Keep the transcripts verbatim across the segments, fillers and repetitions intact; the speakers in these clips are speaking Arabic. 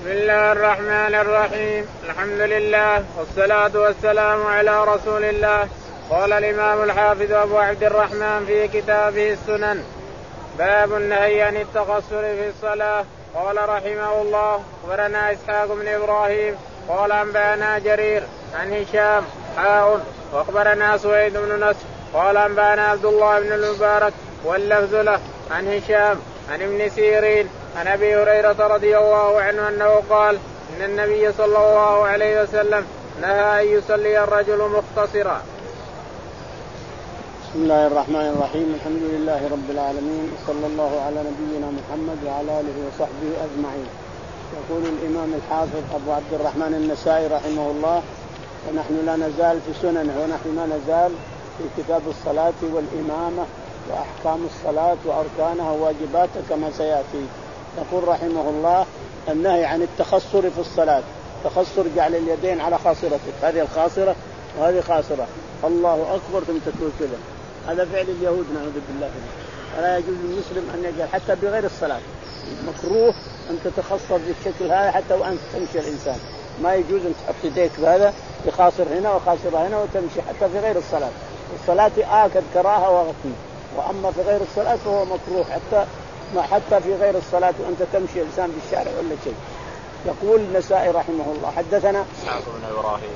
بسم الله الرحمن الرحيم. الحمد لله والصلاة والسلام على رسول الله. قال الإمام الحافظ أبو عبد الرحمن في كتابه السنن: باب النهي عن التقصر في الصلاة. قال رحمه الله: أخبرنا إسحاق بن إبراهيم قال أنبأنا جرير عن هشام حاء وأخبرنا سويد بن نصر قال أنبأنا عبد الله بن المبارك واللفظ له عن هشام عن ابن سيرين عن أبي هريرة رضي الله عنه أنه قال: إن النبي صلى الله عليه وسلم نهى أن يصلي الرجل مختصرا. بسم الله الرحمن الرحيم. الحمد لله رب العالمين، صلى الله على نبينا محمد وعلى آله وصحبه أجمعين. يقول الإمام الحافظ أبو عبد الرحمن النسائي رحمه الله: ونحن لا نزال في سننه، ونحن ما نزال في كتاب الصلاة والإمامة وأحكام الصلاة وأركانها وواجباتها كما سيأتي. يقول رحمه الله: النهي عن التخصر في الصلاة. تخصر جعل اليدين على خاصرتك، هذه الخاصرة وهذه خاصرة، الله أكبر ثم تقول كذا. هذا فعل اليهود نعوذ بالله. ولا يجوز للمسلم أن يجعل حتى بغير الصلاة، مكروه أن تتخصر بالشكل هذا حتى وأنت تمشي الإنسان. ما يجوز أن تحط يديك بهذا بخاصر هنا وخاصر هنا وتمشي حتى في غير الصلاة. الصلاة آكد كراهة وغطي، وأما في غير الصلاة فهو مكروه حتى ما حتى في غير الصلاة وأنت تمشي الإنسان بالشارع ولا شيء. يقول النسائي رحمه الله: حدثنا إسحاق بن إبراهيم.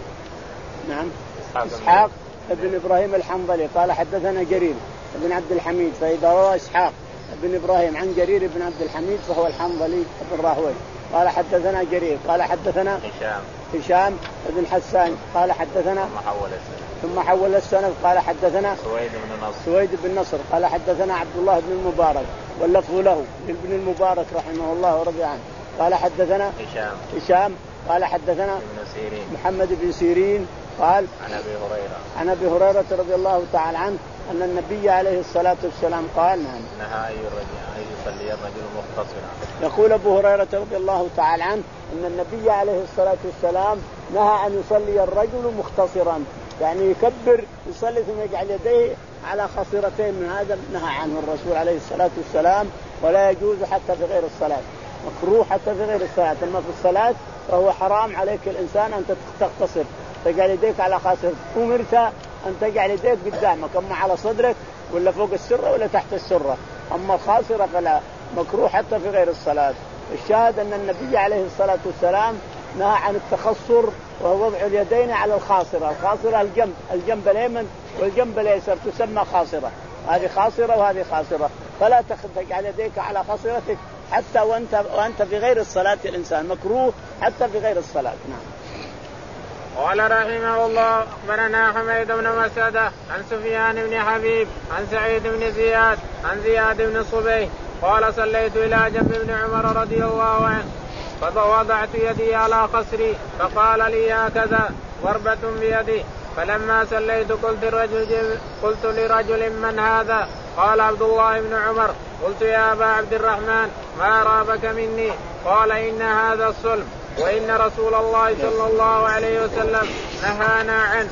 نعم إسحاق بن إبراهيم الحنظلي قال حدثنا جرير بن عبد الحميد. فإذا روى إسحاق بن إبراهيم عن جرير بن عبد الحميد فهو الحنظلي بن راهوي. قال حدثنا جرير قال حدثنا هشام هشام بن حسان قال حدثنا ثم حول السند ثم حول السند قال حدثنا سويد بن نصر سويد بن نصر قال حدثنا عبد الله بن المبارك واللفظ له لابن المبارك رحمه الله ورضي عنه قال حدثنا هشام هشام قال حدثنا ابن سيرين محمد بن سيرين قال عن أبي هريرة عن أبي هريرة رضي الله تعالى عنه أن النبي عليه الصلاة والسلام قال: نعم نهى أن يصلي الرجل مختصرا. يقول أبو هريرة رضي الله تعالى عنه أن النبي عليه الصلاة والسلام نهى أن يصلي الرجل مختصرا، يعني يكبر يصلي ثم يجعل يديه على خاصرتين. من هذا نهى عنه الرسول عليه الصلاة والسلام، ولا يجوز حتى في غير الصلاة، مكروه حتى في غير الصلاة. أما في الصلاة فهو حرام عليك الإنسان أن تختصر، تجعل يديك على خاصرتك. أمرت أن تجعل يديك قدامك، أما على صدرك ولا فوق السرة ولا تحت السرة. أما الخاصرة فلا، مكروه حتى في غير الصلاة. الشاهد أن النبي عليه الصلاة والسلام نهى عن التخصر، وهو وضع اليدين على الخاصرة. الخاصرة الجنب الجنب اليمن والجنب اليسار تسمى خاصرة، هذه خاصرة وهذه خاصرة. فلا تجعل يديك على خاصرتك حتى وأنت وأنت في غير الصلاة. الإنسان مكروه حتى في غير الصلاة. نعم. قال رحمه الله: أخبرنا حميد بن مسعدة عن سفيان بن حبيب عن سعيد بن زياد عن زياد بن صبيح قال: صليت إلى جنب ابن عمر رضي الله عنه فوضعت يدي على خصري فقال لي: هكذا ضربة بيدي. فلما صليت قلت, الرجل قلت لرجل: من هذا؟ قال: عبد الله بن عمر. قلت: يا أبا عبد الرحمن ما رابك مني؟ قال: إن هذا الصلب، وإن رسول الله صلى الله عليه وسلم نهانا عنه.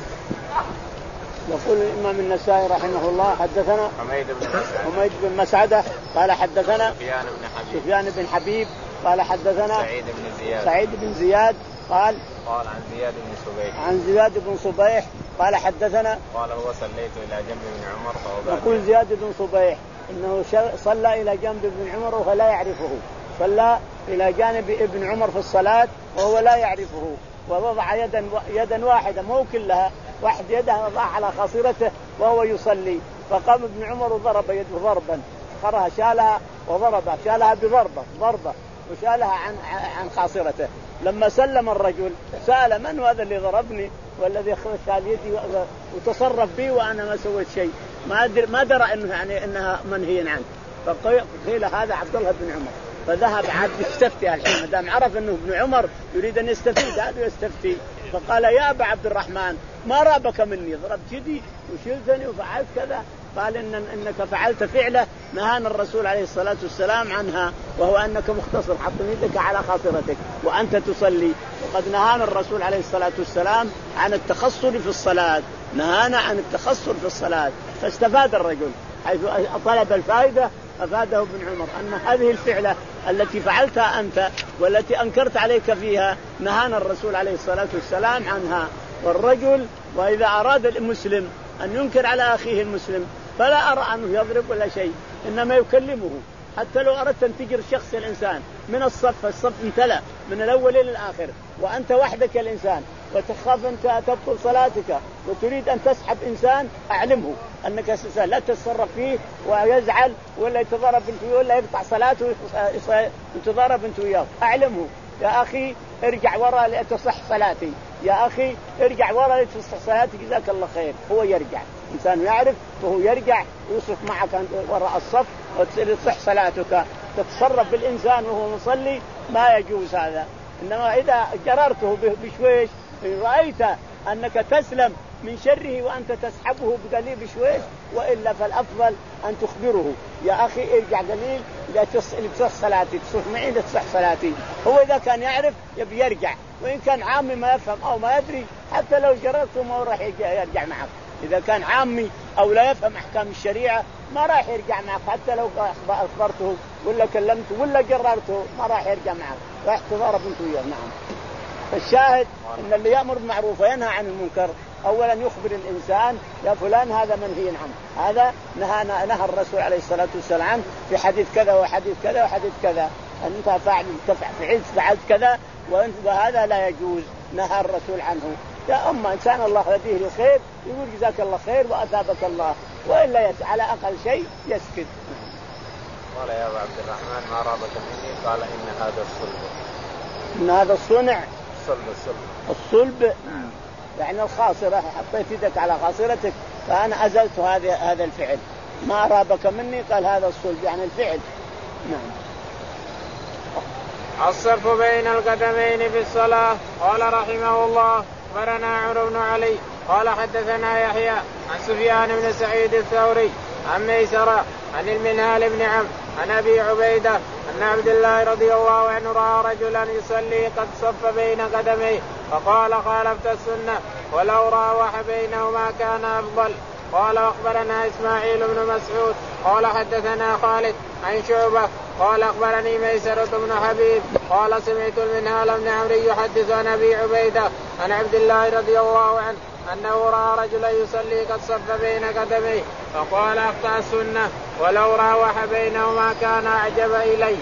يقول الإمام النسائي رحمه الله: حدثنا حميد بن مسعدة حميد بن مسعدة قال حدثنا سفيان بن حبيب سفيان بن حبيب قال حدثنا سعيد بن زياد سعيد بن زياد قال قال عن زياد بن صبيح عن زياد بن صبيح قال حدثنا قال: هو صليت إلى جنب ابن عمر فوضعت. يقول زياد بن صبيح إنه صلى إلى جنب ابن عمر وهو لا يعرفه، صلى إلى جانب ابن عمر في الصلاة وهو لا يعرفه، ووضع يدا يدا واحدة مو كلها، واحد يدها وضع على خاصرته وهو يصلي. فقام ابن عمر وضرب يده ضربا، خرها شالها وضربها، شالها بضربة ضربة وشالها عن عن خاصرته. لما سلم الرجل سأل: من هذا اللي ضربني والذي شال يدي وتصرف بي وأنا ما سويت شيء؟ ما أدري ما درى إنه يعني إنها منهي عنه. فقيل: هذا عبد الله بن عمر. فذهب عاد يستفتي الحين، ما دام عرف انه ابن عمر يريد ان يستفيد هذا يستفتي. فقال: يا ابا عبد الرحمن ما رابك مني؟ ضربت يدي وشلتني وفعلت كذا. قال: إن انك فعلت فعله نهانا الرسول عليه الصلاه والسلام عنها، وهو انك مختصر، حط يدك على خاصرتك وانت تصلي. وقد نهانا الرسول عليه الصلاه والسلام عن التخصر في الصلاه، نهانا عن التخصر في الصلاه. فاستفاد الرجل حيث طلب الفائده، أفاده ابن عمر أن هذه الفعلة التي فعلتها أنت والتي أنكرت عليك فيها نهانا الرسول عليه الصلاة والسلام عنها. والرجل وإذا أراد المسلم أن ينكر على أخيه المسلم فلا أرى أنه يضرب ولا شيء، إنما يكلمه. حتى لو أردت أن تجر شخص الإنسان من الصف، الصف امتلأ من الأول إلى الآخر وأنت وحدك الإنسان وتخاف أنت تبطل صلاتك وتريد أن تسحب إنسان، أعلمه أنك لا تتصرف فيه ويزعل ولا يتضارب انت ولا يقطع صلاته يتضارب انت وياه. أعلمه يا أخي ارجع وراء لتصح صلاتي، يا أخي ارجع وراء لتصح صلاتي، جزاك الله خير. هو يرجع، إنسان يعرف فهو يرجع ويصرف معك وراء الصف وتصح صلاتك. تتصرف بالإنسان وهو مصلي ما يجوز هذا. إنما إذا جررته بشويش رأيت أنك تسلم من شره وأنت تسحبه بقليل بشويش، وإلا فالأفضل أن تخبره يا أخي ارجع قليل لتصح صلاتي، تصح معي لتصح صلاتي. هو إذا كان يعرف يبي يرجع، وإن كان عامي ما يفهم أو ما يدري حتى لو جررته ما راح يرجع معك. إذا كان عامي أو لا يفهم أحكام الشريعة ما راح يرجع معك، حتى لو أخبرته ولا كلمته ولا جررته ما راح يرجع معك، راح تضارب أنت وياه. نعم. فالشاهد إن اللي يأمر بالمعروف وينهى عن المنكر أولا يخبر الإنسان يا فلان هذا منهي عنه، هذا نهى نهى الرسول عليه الصلاة والسلام عنه في حديث كذا وحديث كذا وحديث كذا، أنت فعل فعلت فعلت كذا وهذا لا يجوز، نهى الرسول عنه. يا أما إنسان الله يهديه للخير يقول جزاك الله خير وأثابك الله، وإلا على أقل شيء يسكت. قال يا أبا عبد الرحمن ما رابط مني؟ قال إن هذا الصلب. إن هذا الصنع الصلب الصلب الصلب يعني الخاصرة، حطيت يدك على خاصرتك فأنا أزلت هذا هذا الفعل. ما رابك مني قال هذا الصلب يعني الفعل. نعم. الصرف بين القدمين في الصلاة. قال رحمه الله أخبرنا عمرو بن علي قال حدثنا يحيى عن سفيان بن سعيد الثوري عن ميسرة عن المنهال بن عمرو عن أبي عبيدة أن عبد الله رضي الله عنه رأى رجلا يصلي قد صف بين قدميه فقال خالفت السنة ولو راوح بينهما كان أفضل. قال أخبرنا إسماعيل بن مسعود قال حدثنا خالد عن شعبة قال أخبرني ميسرة بن حبيب قال سمعت المنهال بن عمرو يحدث عن أبي عبيدة عن عبد الله رضي الله عنه أنه رأى رجلا يصلي قد صف بين قدميه فقال أخطأ السنة ولو راوح بينهما كان أعجب إلي.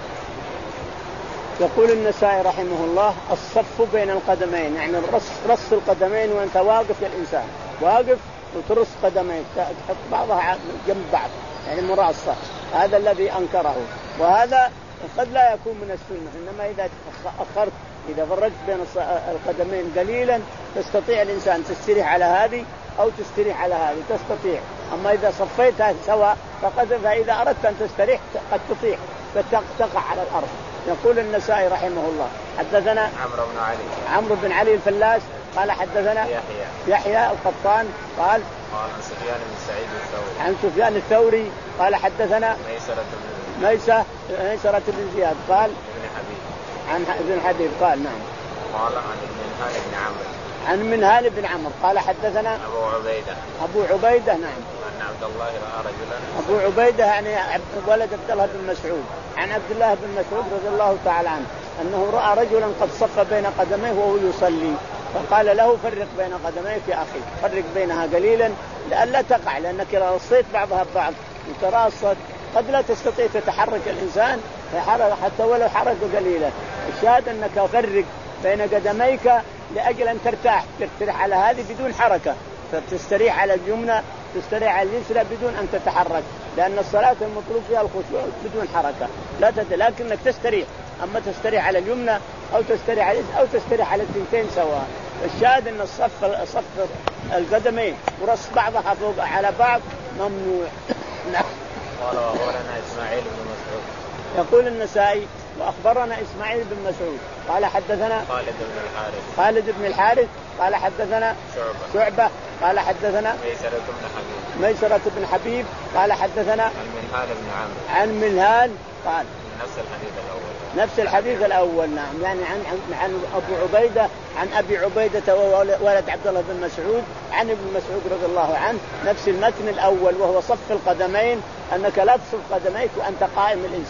يقول النسائي رحمه الله الصف بين القدمين يعني رص, رص القدمين وأنت واقف الإنسان واقف وترص قدمين تحط بعضها جنب بعض يعني مراصة، هذا الذي أنكره، وهذا قد لا يكون من السنة. إنما إذا أخرت إذا فرجت بين القدمين قليلا تستطيع الإنسان تستريح على هذه أو تستريح على هذه تستطيع. أما إذا صفيتها سواء فقد فإذا أردت أن تستريح قد تطيح فتقع على الأرض. يقول النسائي رحمه الله حدثنا عمرو بن علي عمرو بن علي الفلاس قال حدثنا يحيى يحيى القطان قال قال عن سفيان بن سعيد الثوري عن سفيان الثوري قال حدثنا ميسرة بن ميسرة ميسرة بن زياد قال ابن حبيب عن ابن حبيب قال نعم قال عن المنهال بن عمرو عن منهال بن عمرو قال حدثنا أبو عبيدة أبو عبيدة نعم أن عبد الله رأى رجلا أبو عبيدة يعني ولد عبد الله بن مسعود عن عبد الله بن مسعود رضي الله تعالى عنه أنه رأى رجلا قد صف بين قدميه وهو يصلي فقال له فرق بين قدميك يا أخي، فرق بينها قليلا لئلا تقع، لأنك لو رصيت بعضها ببعض وتراصت قد لا تستطيع تتحرك الإنسان حتى ولو حرك قليلا. الشاهد أنك فرق بين قدميك لأجل أن ترتاح، ترتاح على هذه بدون حركة، فتستريح على اليمنى تستريح على اليسرى بدون أن تتحرك، لأن الصلاة المطلوب فيها الخشوع بدون حركة لا تت... لكنك تستريح، أما تستريح على اليمنى أو تستريح على أو تستريح على الثنتين سواء. الشاهد أن الصف صف القدمين ورص بعضها فوق على بعض ممنوع. نعم. قال وأخبرنا إسماعيل بن مسعود يقول النسائي وأخبرنا إسماعيل بن مسعود قال حدثنا خالد بن الحارث خالد بن الحارث قال حدثنا شعبة شعبة قال حدثنا ميسرة بن حبيب ميسرة بن حبيب قال حدثنا عن منهال بن عمرو عن منهال قال نفس الحديث الأول نفس الحديث الأول نعم، يعني عن عن, عن أبو عبيدة عن أبي عبيدة ولد عبد الله بن مسعود عن ابن مسعود رضي الله عنه نفس المتن الأول وهو صف القدمين، أنك لا تصف قدميك وأنت قائم الإنسان،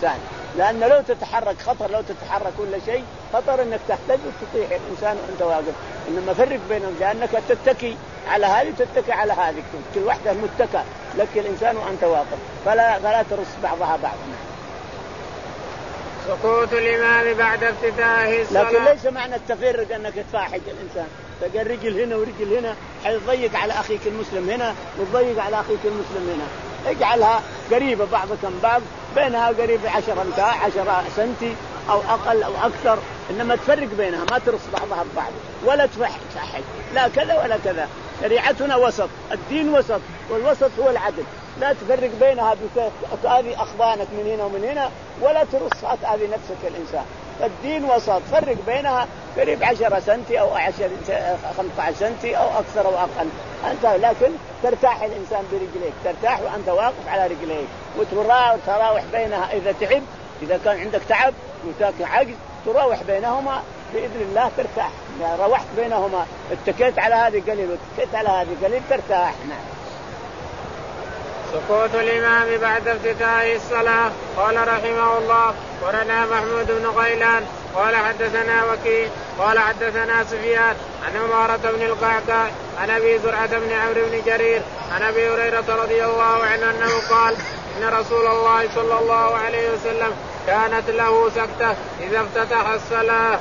لأن لو تتحرك خطر، لو تتحرك كل شيء خطر انك تحتاج وتطيح الانسان وانت واقف. انما فرق بينهم لانك تتكي على هذه تتكي على هذه، كل واحده متكى لك الانسان وانت واقف، فلا فلا ترص بعضها بعضا. سقوط الإمام بعد افتتاحه الصلاة. لكن ليس معنى التفرق انك تفاحج الانسان، تقل رجل هنا ورجل هنا حيضيق على اخيك المسلم هنا وتضيق على اخيك المسلم هنا. اجعلها قريبه بعضها من بعض، بينها قريب عشرة امتار عشرة سنتي او اقل او اكثر، انما تفرق بينها، ما ترص بعضها ببعض ولا تفحج لا كذا ولا كذا. شريعتنا وسط، الدين وسط، والوسط هو العدل. لا تفرق بينها بتأذي أخوانك من هنا ومن هنا، ولا ترص تأذي نفسك الإنسان. الدين وسط، فرق بينها قريب عشرة سنتي أو عشر خمسة عشر سنتي أو أكثر أو أقل أنت، لكن ترتاح الإنسان برجليك، ترتاح وأنت واقف على رجليك، وتراوح بينها إذا تعب، إذا كان عندك تعب وتاك عجز تراوح بينهما بإذن الله ترتاح. يعني روحت بينهما، اتكيت على هذه قليل واتكيت على هذه قليل ترتاح. نعم. سقوط الإمام بعد افتتاح الصلاة. قال رحمه الله: ورنا محمود بن غيلان قال حدثنا وكيع قال حدثنا سفيان عن عمارة بن القعقاع عن أبي زرعة بن عمرو بن جرير عن أبي هريرة رضي الله عنه أنه قال: إن رسول الله صلى الله عليه وسلم كانت له سكتة إذا افتتح الصلاة.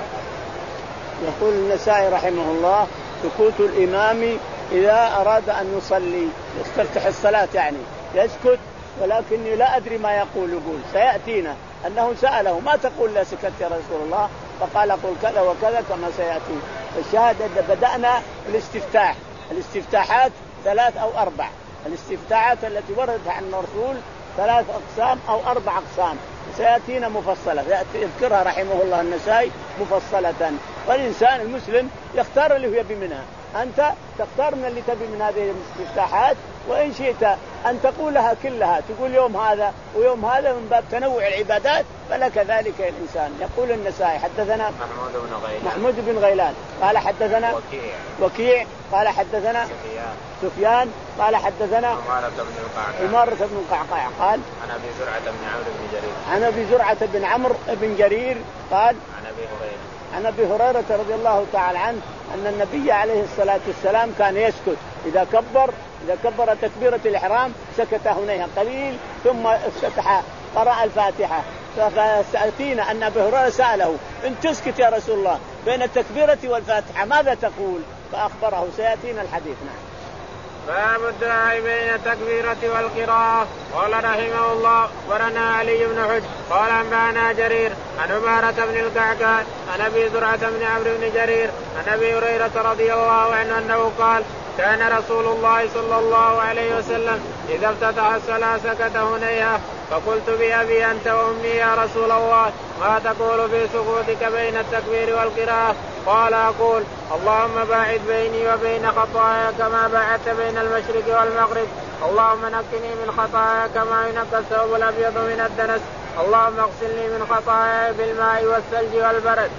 يقول النسائي رحمه الله: سكوت الإمام إذا أراد أن يصلي يستفتح الصلاة، يعني يسكت، ولكني لا أدري ما يقول. يقول سيأتينا أنه سأله: ما تقول لا سكت يا رسول الله؟ فقال: قل كذا وكذا كما سيأتي. الشاهد بدأنا الاستفتاح. الاستفتاحات ثلاث أو أربع. الاستفتاحات التي وردت عن الرسول ثلاث أقسام أو أربع أقسام، سيأتينا مفصلة، يذكرها رحمه الله النسائي مفصلة. والإنسان المسلم يختار اللي هو يبي منها. أنت تختار من اللي تبي من هذه الاستفتاحات، وإن شئت أن تقولها كلها، تقول يوم هذا ويوم هذا من باب تنوع العبادات، فلك ذلك الإنسان. يقول النسائي: حدثنا محمود بن غيلان محمود بن غيلان قال حدثنا وكيع وكيع قال حدثنا سفيان سفيان قال حدثنا عمارة بن القعقاع عمارة بن القعقاع قال عن أبي زرعة بن عمرو بن جرير عن أبي زرعة بن عمرو بن جرير قال عن أبي هريرة عن أبي هريرة رضي الله تعالى عنه أن النبي عليه الصلاة والسلام كان يسكت إذا كبر إذا كبر تكبيرة الإحرام، سكت هنيها قليل ثم افتتح قرأ الفاتحة. فسألتينا أن أبي هريرة سأله: إن تسكت يا رسول الله بين التكبيرة والفاتحة ماذا تقول؟ فأخبره. سيأتينا الحديث. نعم. باب الدعاء بين التكبيرة والقراءة. قال رحمه الله: ورنا علي بن حج قال أنبأنا جرير عن عمارة بن القعقاع عن أبي زرعة بن عمرو بن جرير عن أبي هريرة رضي الله عنه أنه قال: كان رسول الله صلى الله عليه وسلم إذا افتتح الصلاة سكت هنيها، فقلت بأبي أنت وأمي يا رسول الله، ما تقول في سكوتك بين التكبير والقراءة؟ قال: أقول: اللهم باعد بيني وبين خطاياي كما باعدت بين المشرق والمغرب، اللهم نقني من خطاياي كما ينقى الثوب الأبيض من الدنس، اللهم اغسلني من خطاياي بالماء والثلج والبرد.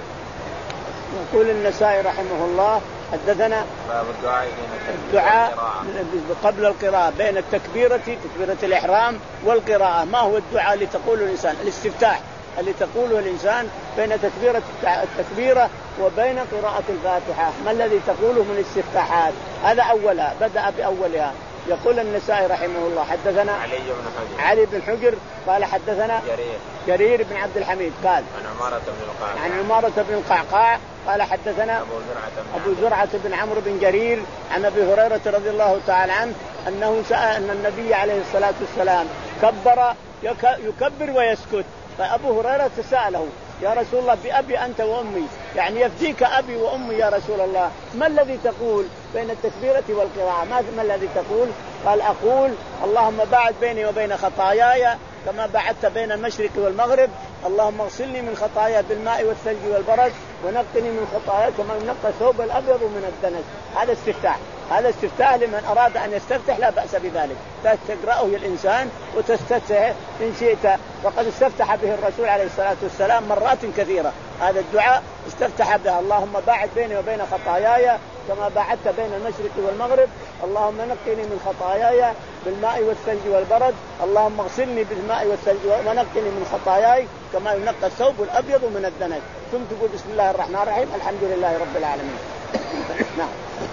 يقول النسائي رحمه الله: حدثنا باب الدعاء الدعاء قبل القراءة بين التكبيرة تكبيرة الإحرام والقراءة. ما هو الدعاء اللي تقوله الإنسان؟ الاستفتاح اللي تقوله الإنسان بين تكبيرة التكبيرة وبين قراءة الفاتحة. ما الذي تقوله من الاستفتاحات؟ هذا أولها، بدأ بأولها. يقول النسائي رحمه الله: حدثنا علي بن حجر علي بن حجر قال حدثنا جرير جرير بن عبد الحميد قال عن عمارة بن القعقاع عن عمارة بن القعقاع قال حدثنا أبو زرعة بن, أبو زرعة بن عمرو بن جرير عن أبي هريرة رضي الله تعالى عنه أنه سأل أن النبي عليه الصلاة والسلام كبر يكبر ويسكت. فأبو هريرة سأله: يا رسول الله بأبي أنت وأمي، يعني يفديك أبي وأمي يا رسول الله، ما الذي تقول بين التكبيرة والقراءة؟ ما الذي تقول؟ قال: أقول: اللهم باعد بيني وبين خطاياي كما بعدت بين المشرق والمغرب، اللهم اغسلني من خطاياي بالماء والثلج والبرد، ونقني من خطاياي كما ينقى الثوب الأبيض من الدنس. هذا استفتاح، هذا استفتاح لمن أراد أن يستفتح، لا بأس بذلك، تقرأه الإنسان وتستفتح إن شئت. وقد استفتح به الرسول عليه الصلاة والسلام مرات كثيرة. هذا الدعاء استفتح به: اللهم باعد بيني وبين خطاياي كما باعدت بين المشرق والمغرب، اللهم نقني من خطاياي بالماء والثلج والبرد، اللهم اغسلني بالماء والثلج ونقني من خطاياي كما ينقى الثوب الأبيض من الدنس. ثم تقول بسم الله الرحمن الرحيم الحمد لله رب العالمين. نعم.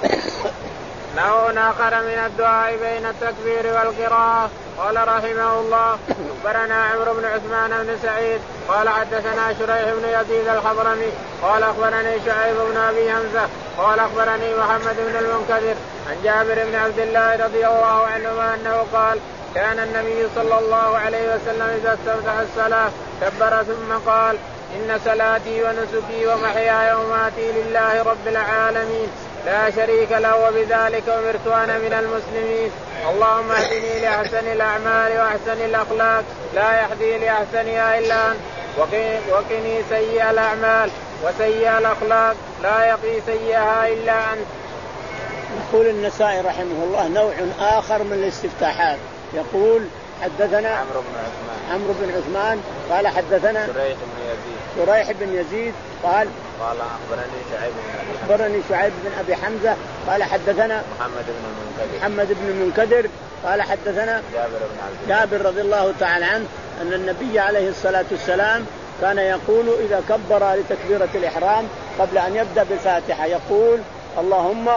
نوع آخر من الدعاء بين التكبير والقراءة. قال رحمه الله أخبرنا عمرو بن عثمان بن سعيد قال حدثنا شريح بن يزيد الحضرمي قال أخبرني شعيب بن أبي حمزة قال أخبرني محمد بن المنكدر عن جابر بن عبد الله رضي الله عنهما أنه قال كان النبي صلى الله عليه وسلم إذا استفتح الصلاة كبر ثم قال إن صلاتي ونسكي ومحياي ومماتي لله رب العالمين لا شريك له وبذلك أمرت أنا من المسلمين. اللهم اهدني لأحسن الأعمال وأحسن الأخلاق لا يهدي لأحسنها إلا أنت وقني سيئ الأعمال وسيئ الأخلاق لا يقي سيئها إلا أنت. يقول النسائي رحمه الله نوع آخر من الاستفتاحات. يقول حدثنا عمرو بن عثمان عمرو بن عثمان قال حدثنا شريح بن يزيد شريح بن يزيد قال قال أخبرني شعيب بن أبي حمزة أخبرني شعيب بن أبي حمزة قال حدثنا محمد بن المنكدر محمد بن المنكدر قال حدثنا جابر بن عبد الله جابر رضي الله تعالى عنه أن النبي عليه الصلاة والسلام كان يقول إذا كبر لتكبيرة الإحرام قبل أن يبدأ بالفاتحة يقول اللهم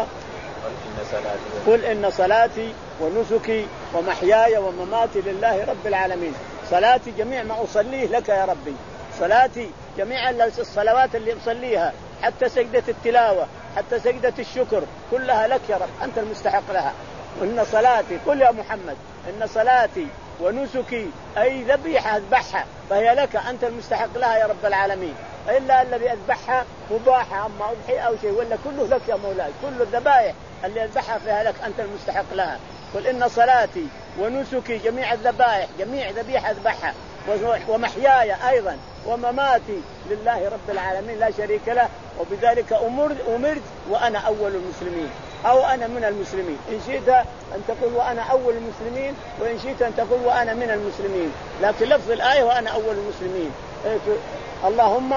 قل إن صلاتي ونسكي ومحياي ومماتي لله رب العالمين. صلاتي جميع ما أصليه لك يا ربي، صلاتي جميع الصلوات اللي أصليها حتى سجدة التلاوة حتى سجدة الشكر كلها لك يا رب أنت المستحق لها. وإن صلاتي قل يا محمد إن صلاتي ونسكي أي ذبيحة أذبحها فهي لك أنت المستحق لها يا رب العالمين، إلا الذي أذبحها مباحة أما أضحي أو شيء ولا كله لك يا مولاي، كل الذبائح اللي أذبحها فيها لك أنت المستحق لها. قل إن صلاتي ونسكي جميع الذبائح جميع ذبيحة أذبحها ومحياي أيضا ومماتي لله رب العالمين لا شريك له وبذلك أمرت, أمرت وأنا أول المسلمين أو أنا من المسلمين. إن شئت أن تقول وأنا أول المسلمين وإن شئت أن تقول وأنا من المسلمين، لكن لفظ الآية وأنا أول المسلمين. اللهم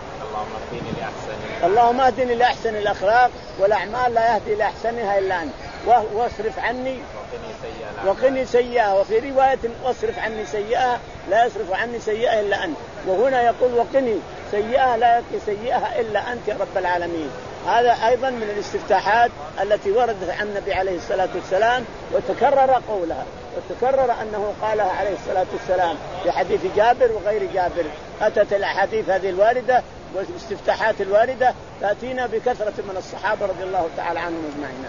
اللهم اهدني لأحسن الأخلاق والأعمال لا يهدي لأحسنها إلا أنت واصرف عني وقني سيئها، وفي رواية واصرف عني سيئها لا يصرف عني سيئها إلا أنت، وهنا يقول وقني سيئها لا يقي سيئها إلا أنت يا رب العالمين. هذا أيضا من الاستفتاحات التي وردت عن النبي عليه الصلاة والسلام وتكرر قولها وتكرر أنه قالها عليه الصلاة والسلام في حديث جابر وغير جابر. أتت الأحاديث هذه الواردة والاستفتاحات الواردة تأتينا بكثرة من الصحابة رضي الله تعالى عنهم أجمعين.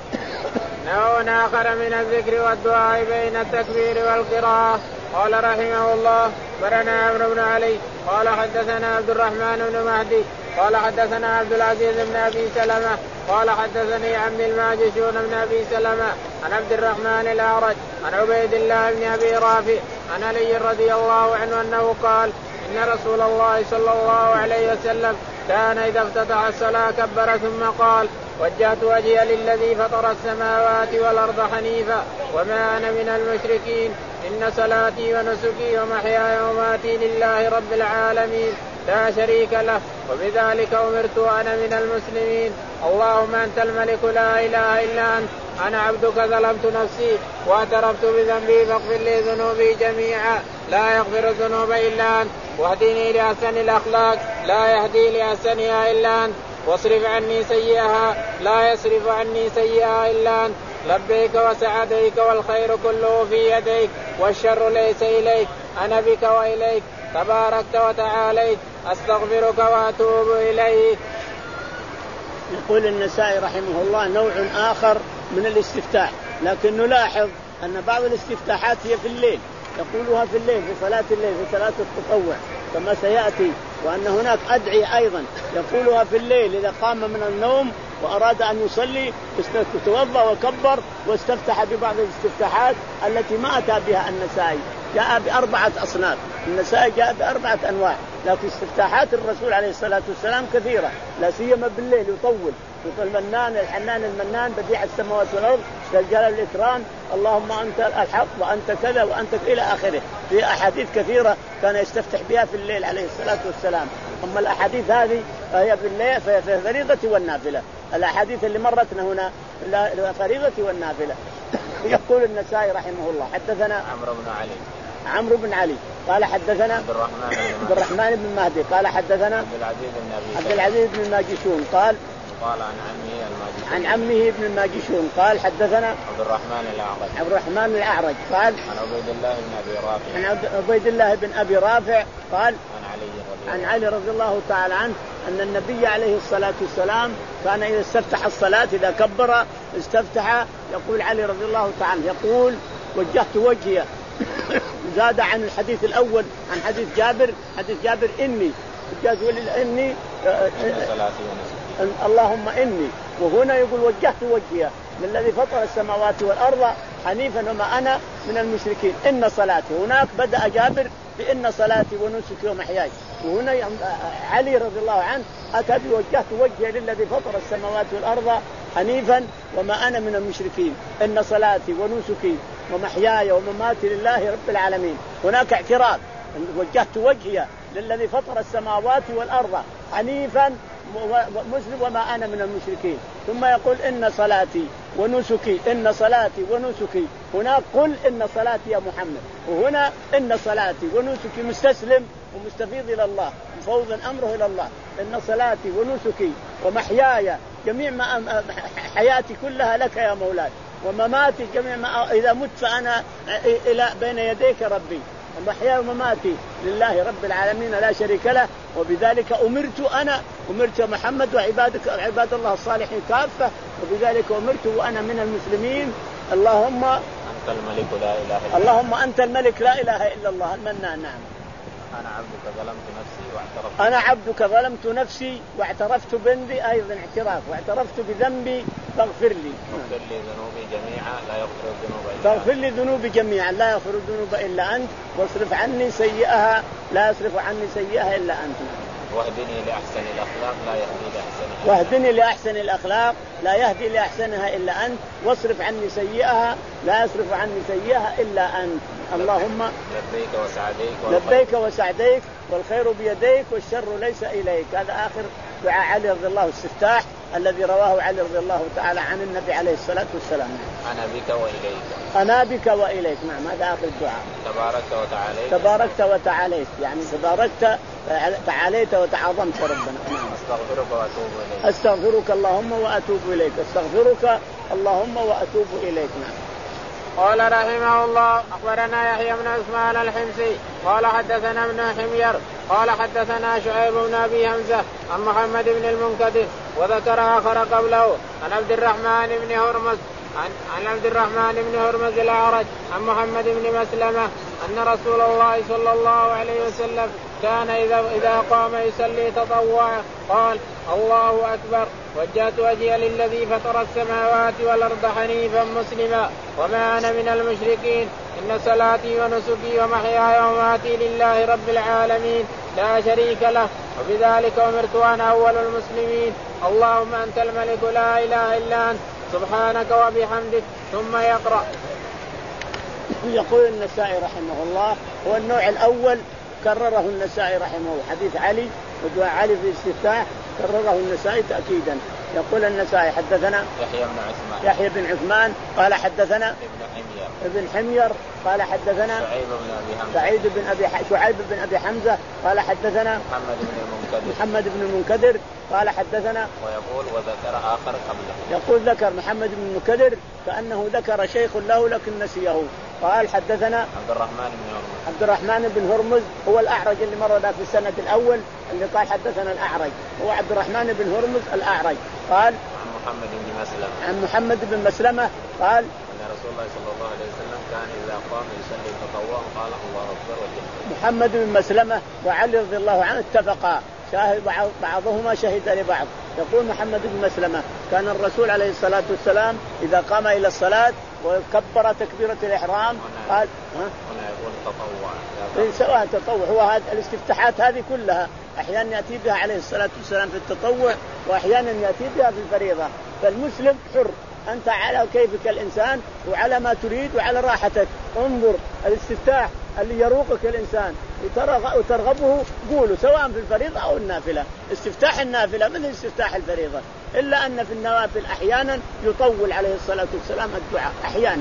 نوع آخر من الذكر والدعاء بين التكبير والقراءة. قال رحمه الله برنا عمرو بن علي قال حدثنا عبد الرحمن بن مهدي قال حدثنا عبد العزيز بن أبي سلمة قال حدثني عبد الماجشون بن أبي سلمة عن عبد الرحمن الأعرج عن عبيد الله بن أبي رافع عن علي رضي الله عنه أنه قال إن رسول الله صلى الله عليه وسلم كان إذا افتتح الصلاة كبر ثم قال وجهت وجهي للذي فطر السماوات والأرض حنيفا وما أنا من المشركين إن صلاتي ونسكي ومحياي ومماتي لله رب العالمين لا شريك له وبذلك أمرت وأنا من المسلمين. اللهم أنت الملك لا إله إلا أنت أنا عبدك ظلمت نفسي واعترفت بذنبي فاغفر لي ذنوبي جميعا لا يغفر الذنوب إلا أنت واهدني لأحسن الأخلاق لا يهدي لأحسنها إلا أنت واصرف عني سيئها لا يصرف عني سيئها إلا أنت لبيك وسعديك والخير كله في يديك والشر ليس إليك أنا بك وإليك تباركت وتعاليت أستغفرك وأتوب إليك. يقول النسائي رحمه الله نوع آخر من الاستفتاح، لكن نلاحظ أن بعض الاستفتاحات هي في الليل يقولها في الليل في صلاة الليل في صلاة التطوع كما سيأتي، وأن هناك أدعية أيضا يقولها في الليل إذا قام من النوم وأراد أن يصلي توضأ وكبر واستفتح ببعض الاستفتاحات التي ما أتى بها النسائي. جاء بأربعة أصناف، النسائي جاء بأربعة أنواع، لكن استفتاحات الرسول عليه الصلاة والسلام كثيرة لا سيما بالليل يطول يقول المنان الحنان المنان بديع السماوات والأرض ذا الجلال والإكرام اللهم أنت الحق وأنت كذا وأنت إلى آخره. في أحاديث كثيرة كان يستفتح بها في الليل عليه الصلاة والسلام. أما الأحاديث هذه فهي بالليل في الفريضة والنافلة، الأحاديث اللي مرتنا هنا الفريضة والنافلة. يقول النسائي رحمه الله حدثنا عمرو بن علي عمرو بن علي قال حدثنا عبد الرحمن عبد الرحمن بن مهدي قال حدثنا عبد العزيز بن أبي عبد العزيز بن الماجشون قال قال عن عمه الماجشون عن عمه ابن الماجشون قال حدثنا عبد الرحمن الأعرج عبد الرحمن الأعرج قال عن عبيد الله بن أبي رافع عن عبيد الله بن أبي رافع قال عن علي رضي عن علي رضي الله تعالى عنه أن النبي عليه الصلاة والسلام كان إذا استفتح الصلاة إذا كبر استفتح يقول علي رضي الله تعالى يقول وجهت وجهي زاد عن الحديث الأول عن حديث جابر حديث جابر إني إني اللهم إني وهنا يقول وجهت وجهي للذي فطر السماوات والأرض حنيفا وما أنا من المشركين إن صلاتي هناك بدأ جابر بإن صلاتي ونسكي ومحياي وهنا علي رضي الله عنه أتى بوجهت وجهي للذي فطر السماوات والأرض حنيفا وما أنا من المشركين إن صلاتي ونسكي ومحياي ومماتي لله رب العالمين هناك اعتراض وجهت وجهي للذي فطر السماوات والأرض حنيفا مسلم وما أنا من المشركين ثم يقول إن صلاتي ونسكي إن صلاتي ونسكي هنا قل إن صلاتي يا محمد وهنا إن صلاتي ونسكي مستسلم ومستفيض إلى الله مفوض أمره إلى الله إن صلاتي ونسكي ومحياي جميع ما حياتي كلها لك يا مولاي ومماتي جميع ما إذا مت فأنا إلى بين يديك ربي ومحياي ومماتي لله رب العالمين لا شريك له وبذلك أمرت أنا أمرت محمد وعبادك عباد الله الصالحين كافة وبذلك أمرت وأنا من المسلمين اللهم أنت الملك لا إله إلا اللهم أنت الملك لا إله إلا الله المنان نعم أنا عبدك ظلمت نفسي واعترفت أنا عبدك ظلمت نفسي واعترفت بذنبي أيضا اعتراف واعترفت بذنبي فاغفر لي اغفر لي ذنوبي جميعا لا يغفر الذنوب إلا أنت فاغفر لي ذنوبي جميعا لا يغفر الذنوب إلا أنت واصرف عني سيئها لا يصرف عني سيئها إلا أنت واهدني لأحسن الأخلاق لا يهدي لأحسنها واهدني لأحسن الأخلاق لا يهدي لأحسنها إلا أنت واصرف عني سيئها لا يصرف عني سيئها إلا أنت اللهم لبيك وسعديك لبيك وسعديك والخير بيديك والشر ليس إليك. هذا آخر دعاء علي رضي الله السفتاح الذي رواه علي رضي الله تعالى عن النبي عليه الصلاة والسلام. أنا بك وإليك أنا بك وإليك نعم هذا آخر الدعاء. تباركت وتعاليت تباركت وتعاليت يعني تباركت تعاليت وتعاظمت ربنا. نعم. أستغفرك وأتوب إليك. أستغفرك اللهم وأتوب إليك. أستغفرك اللهم وأتوب إليك. نعم. قال رحمه الله أخبرنا يحيى بن عثمان الحمصي قال حدثنا ابن حمير قال حدثنا شعيب بن أبي همزة عن محمد بن المنكدر وذكر آخر قبله عن عبد الرحمن بن هرمز عن, عن عبد الرحمن بن هرمز الأعرج عن محمد بن مسلمة أن رسول الله صلى الله عليه وسلم كان إذا, إذا قام يصلي تطوعا قال الله أكبر وجهت وجهي للذي فطر السماوات والأرض حنيفا مسلما وما أنا من المشركين إن صلاتي ونسكي ومحياي ومماتي لله رب العالمين لا شريك له وبذلك أمرت أنا أول المسلمين اللهم أنت الملك لا إله إلا أنت سبحانك وبحمدك ثم يقرأ. يقول النسائي رحمه الله هو النوع الأول كرره النسائي رحمه الله حديث علي ودعاء علي في الاستفتاح كرره النسائي تأكيدا. يقول النسائي حدثنا يحيى بن عثمان يحيى بن عثمان قال حدثنا ابن حمير ابن حمير قال حدثنا سعيد بن أبي حمزة سعيد بن أبي ح... شعيب بن أبي حمزة قال حدثنا محمد بن المنكدر محمد بن المنكدر قال حدثنا ويقول وذكر آخر قبله يقول ذكر محمد بن المنكدر كأنه ذكر شيخ له لكن نسيه. قال حدثنا عبد الرحمن بن هرمز عبد الرحمن بن هرمز هو الأعرج اللي مر في السنة الأول اللي قال حدثنا الأعرج هو عبد الرحمن بن هرمز الأعرج. قال عن محمد بن مسلمة عن محمد بن مسلمة قال أن رسول الله صلى الله عليه وسلم كان إذا قام يصلي تطوعا قال الله أكبر وجهت. محمد بن مسلمة وعلي رضي الله عنه اتفقا شاهد بعضهما شهد لبعض. يقول محمد بن مسلمة كان الرسول عليه الصلاة والسلام إذا قام إلى الصلاة وكبر تكبيرة الإحرام قال ها هنا يقول تطوعا سواء تطوع هو هذا الاستفتاحات هذه كلها أحيانا يأتي بها عليه الصلاة والسلام في التطوع وأحيانا يأتي بها في الفريضة. فالمسلم حر أنت على كيفك الإنسان وعلى ما تريد وعلى راحتك. انظر الاستفتاح اللي يروقك الإنسان وترغبه قوله سواء في الفريضة أو النافلة. استفتاح النافلة مثل استفتاح الفريضة إلا أن في النوافل أحيانا يطول عليه الصلاة والسلام الدعاء أحيانا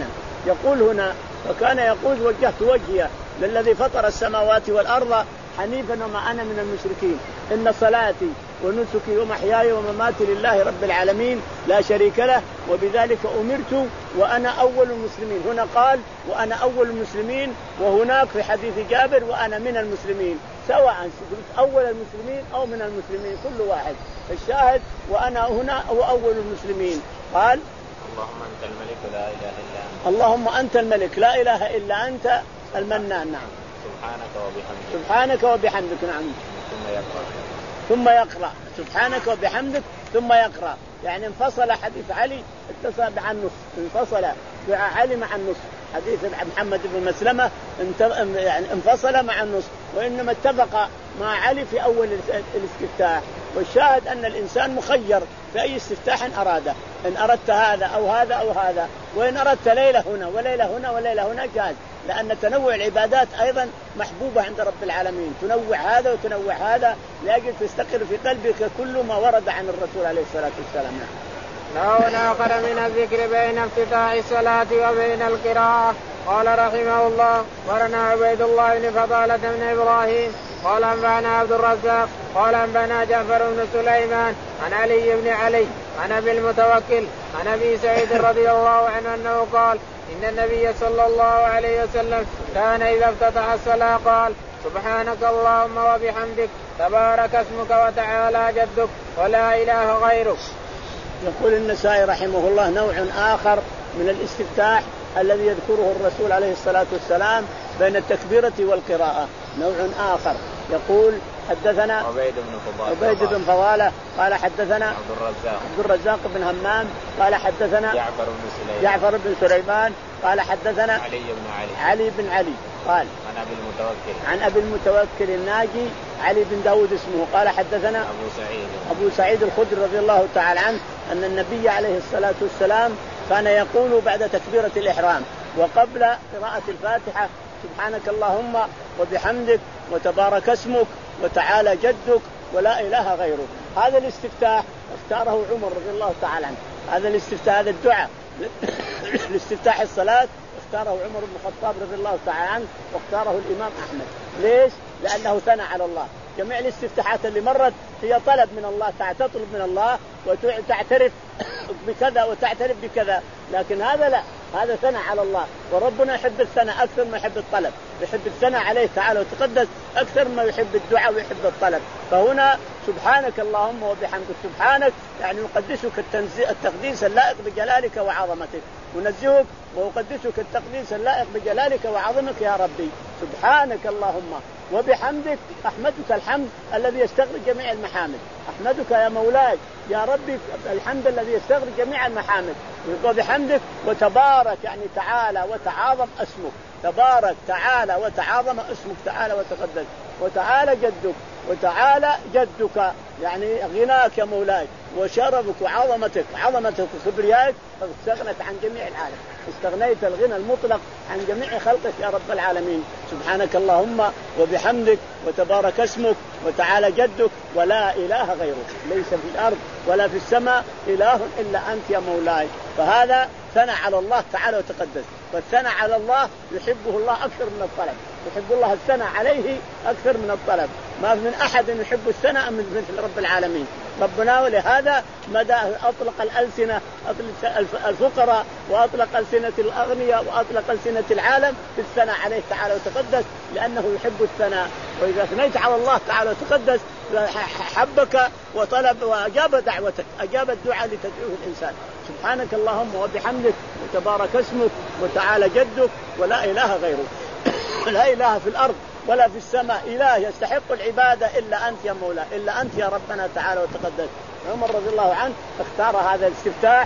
يقول هنا وكان يقول وجهت وجهي للذي فطر السماوات والأرض حنيفا وما أنا من المشركين إن صلاتي ونسكي ومحياي ومماتي لله رب العالمين لا شريك له وبذلك أمرت وأنا أول المسلمين. هنا قال وأنا أول المسلمين وهناك في حديث جابر وأنا من المسلمين، سواء أول المسلمين أو من المسلمين كل واحد. الشاهد وأنا هنا وأول المسلمين. قال اللهم أنت الملك لا إله إلا أنت اللهم أنت الملك لا إله إلا أنت المنان. نعم سبحانك وبحمدك سبحانك وبحمدك. نعم ثم يقرأ ثم يقرأ سبحانك وبحمدك ثم يقرأ. يعني انفصل حديث علي اتصل مع النص، انفصل علي مع النص. حديث محمد بن مسلمة يعني انفصل مع النص، وإنما اتفق مع علي في أول الاستفتاح. والشاهد أن الإنسان مخير في أي استفتاح أراده، إن أردت هذا أو هذا أو هذا، وإن أردت ليلة هنا وليلة هنا وليلة هنا جاز، لأن تنوع العبادات أيضا محبوبة عند رب العالمين. تنوع هذا وتنوع هذا لأجل تستقر في قلبك كل ما ورد عن الرسول عليه الصلاة والسلام. نوع آخر من الذكر بين افتتاح الصلاة وبين القراءة. قال رحمه الله ورنا عبيد الله بن فضالة بن إبراهيم قال أنبأنا عبد الرزاق قال أنبأنا جعفر بن سليمان عن علي بن علي عن أبي المتوكل عن أبي سعيد رضي الله عنه أنه قال إن النبي صلى الله عليه وسلم كان إذا افتتح الصلاة قال سبحانك اللهم وبحمدك تبارك اسمك وتعالى جدك ولا إله غيرك. يقول النسائي رحمه الله نوع آخر من الاستفتاح الذي يذكره الرسول عليه الصلاة والسلام بين التكبيرة والقراءة. نوع آخر يقول حدثنا عبيد بن فضالة عبيد بن فضالة قال حدثنا عبد الرزاق عبد الرزاق بن همام قال حدثنا جعفر بن سليمان جعفر بن سليمان قال حدثنا علي بن علي علي بن علي قال عن أبي المتوكل عن أبي المتوكل الناجي علي بن داود اسمه قال حدثنا أبو سعيد أبو سعيد الخدري رضي الله تعالى عنه أن النبي عليه الصلاة والسلام كان يقول بعد تكبيرة الإحرام وقبل قراءة الفاتحة سبحانك اللهم وبحمدك وتبارك اسمك وتعالى جدك ولا إله غيرك. هذا الاستفتاح اختاره عمر رضي الله تعالى عنه. هذا الاستفتاح هذا الدعاء لاستفتاح الصلاة اختاره عمر بن الخطاب رضي الله تعالى عنه واختاره الإمام أحمد. ليش؟ لأنه ثنى على الله. جميع الاستفتاحات اللي مرت هي طلب من الله، تطلب من الله وتعترف بكذا وتعترف بكذا، لكن هذا لا، هذا ثنى على الله. وربنا يحب الثناء أكثر ما يحب الطلب، يحب الثناء عليه تعالى وتقدس أكثر ما يحب الدعاء ويحب الطلب. فهنا سبحانك اللهم وبحمدك، سبحانك يعني نقدسك التقديس اللائق بجلالك وعظمتك، ونزهك وأقدسك التقديس اللائق بجلالك وعظمك يا ربي. سبحانك اللهم وبحمدك أحمدك الحمد الذي يستغرق جميع المحامد. أحمدك يا مولاي يا ربي الحمد الذي يستغرق جميع المحامد. وبحمدك وتبارك يعني تعالى وتعاظم اسمك، تبارك تعالى وتعاظم اسمك تعالى وتقدس، وتعالى جدك وتعالى جدك يعني غناك يا مولاي وشرفك وعظمتك، عظمتك وكبريائك استغنت عن جميع العالم، استغنيت الغنى المطلق عن جميع خلقك يا رب العالمين. سبحانك اللهم وبحمدك وتبارك اسمك وتعالى جدك ولا إله غيرك، ليس في الأرض ولا في السماء إله إلا أنت يا مولاي. فهذا ثنى على الله تعالى وتقدس، والثنى على الله يحبه الله أكثر من الطلب، يحب الله الثنى عليه أكثر من الطلب. ما من أحد يحب الثنى مثل رب العالمين ربنا. ولهذا مدى أطلق الألسنة، أطلق الفقراء وأطلق ألسنة الأغنياء وأطلق ألسنة العالم بالثنى عليه تعالى وتقدس، لأنه يحب الثنى. وإذا ثنيت على الله تعالى وتقدس حبك وطلب وأجاب دعوتك، أجاب الدعاء لتدعوه الإنسان. سبحانك اللهم وبحمدك وتبارك اسمك وتعالى جدك ولا إله غيرك. لا إله في الأرض ولا في السماء إله يستحق العبادة إلا أنت يا مولا، إلا أنت يا ربنا تعالى وتقدس. عمر رضي الله عنه اختار هذا الاستفتاح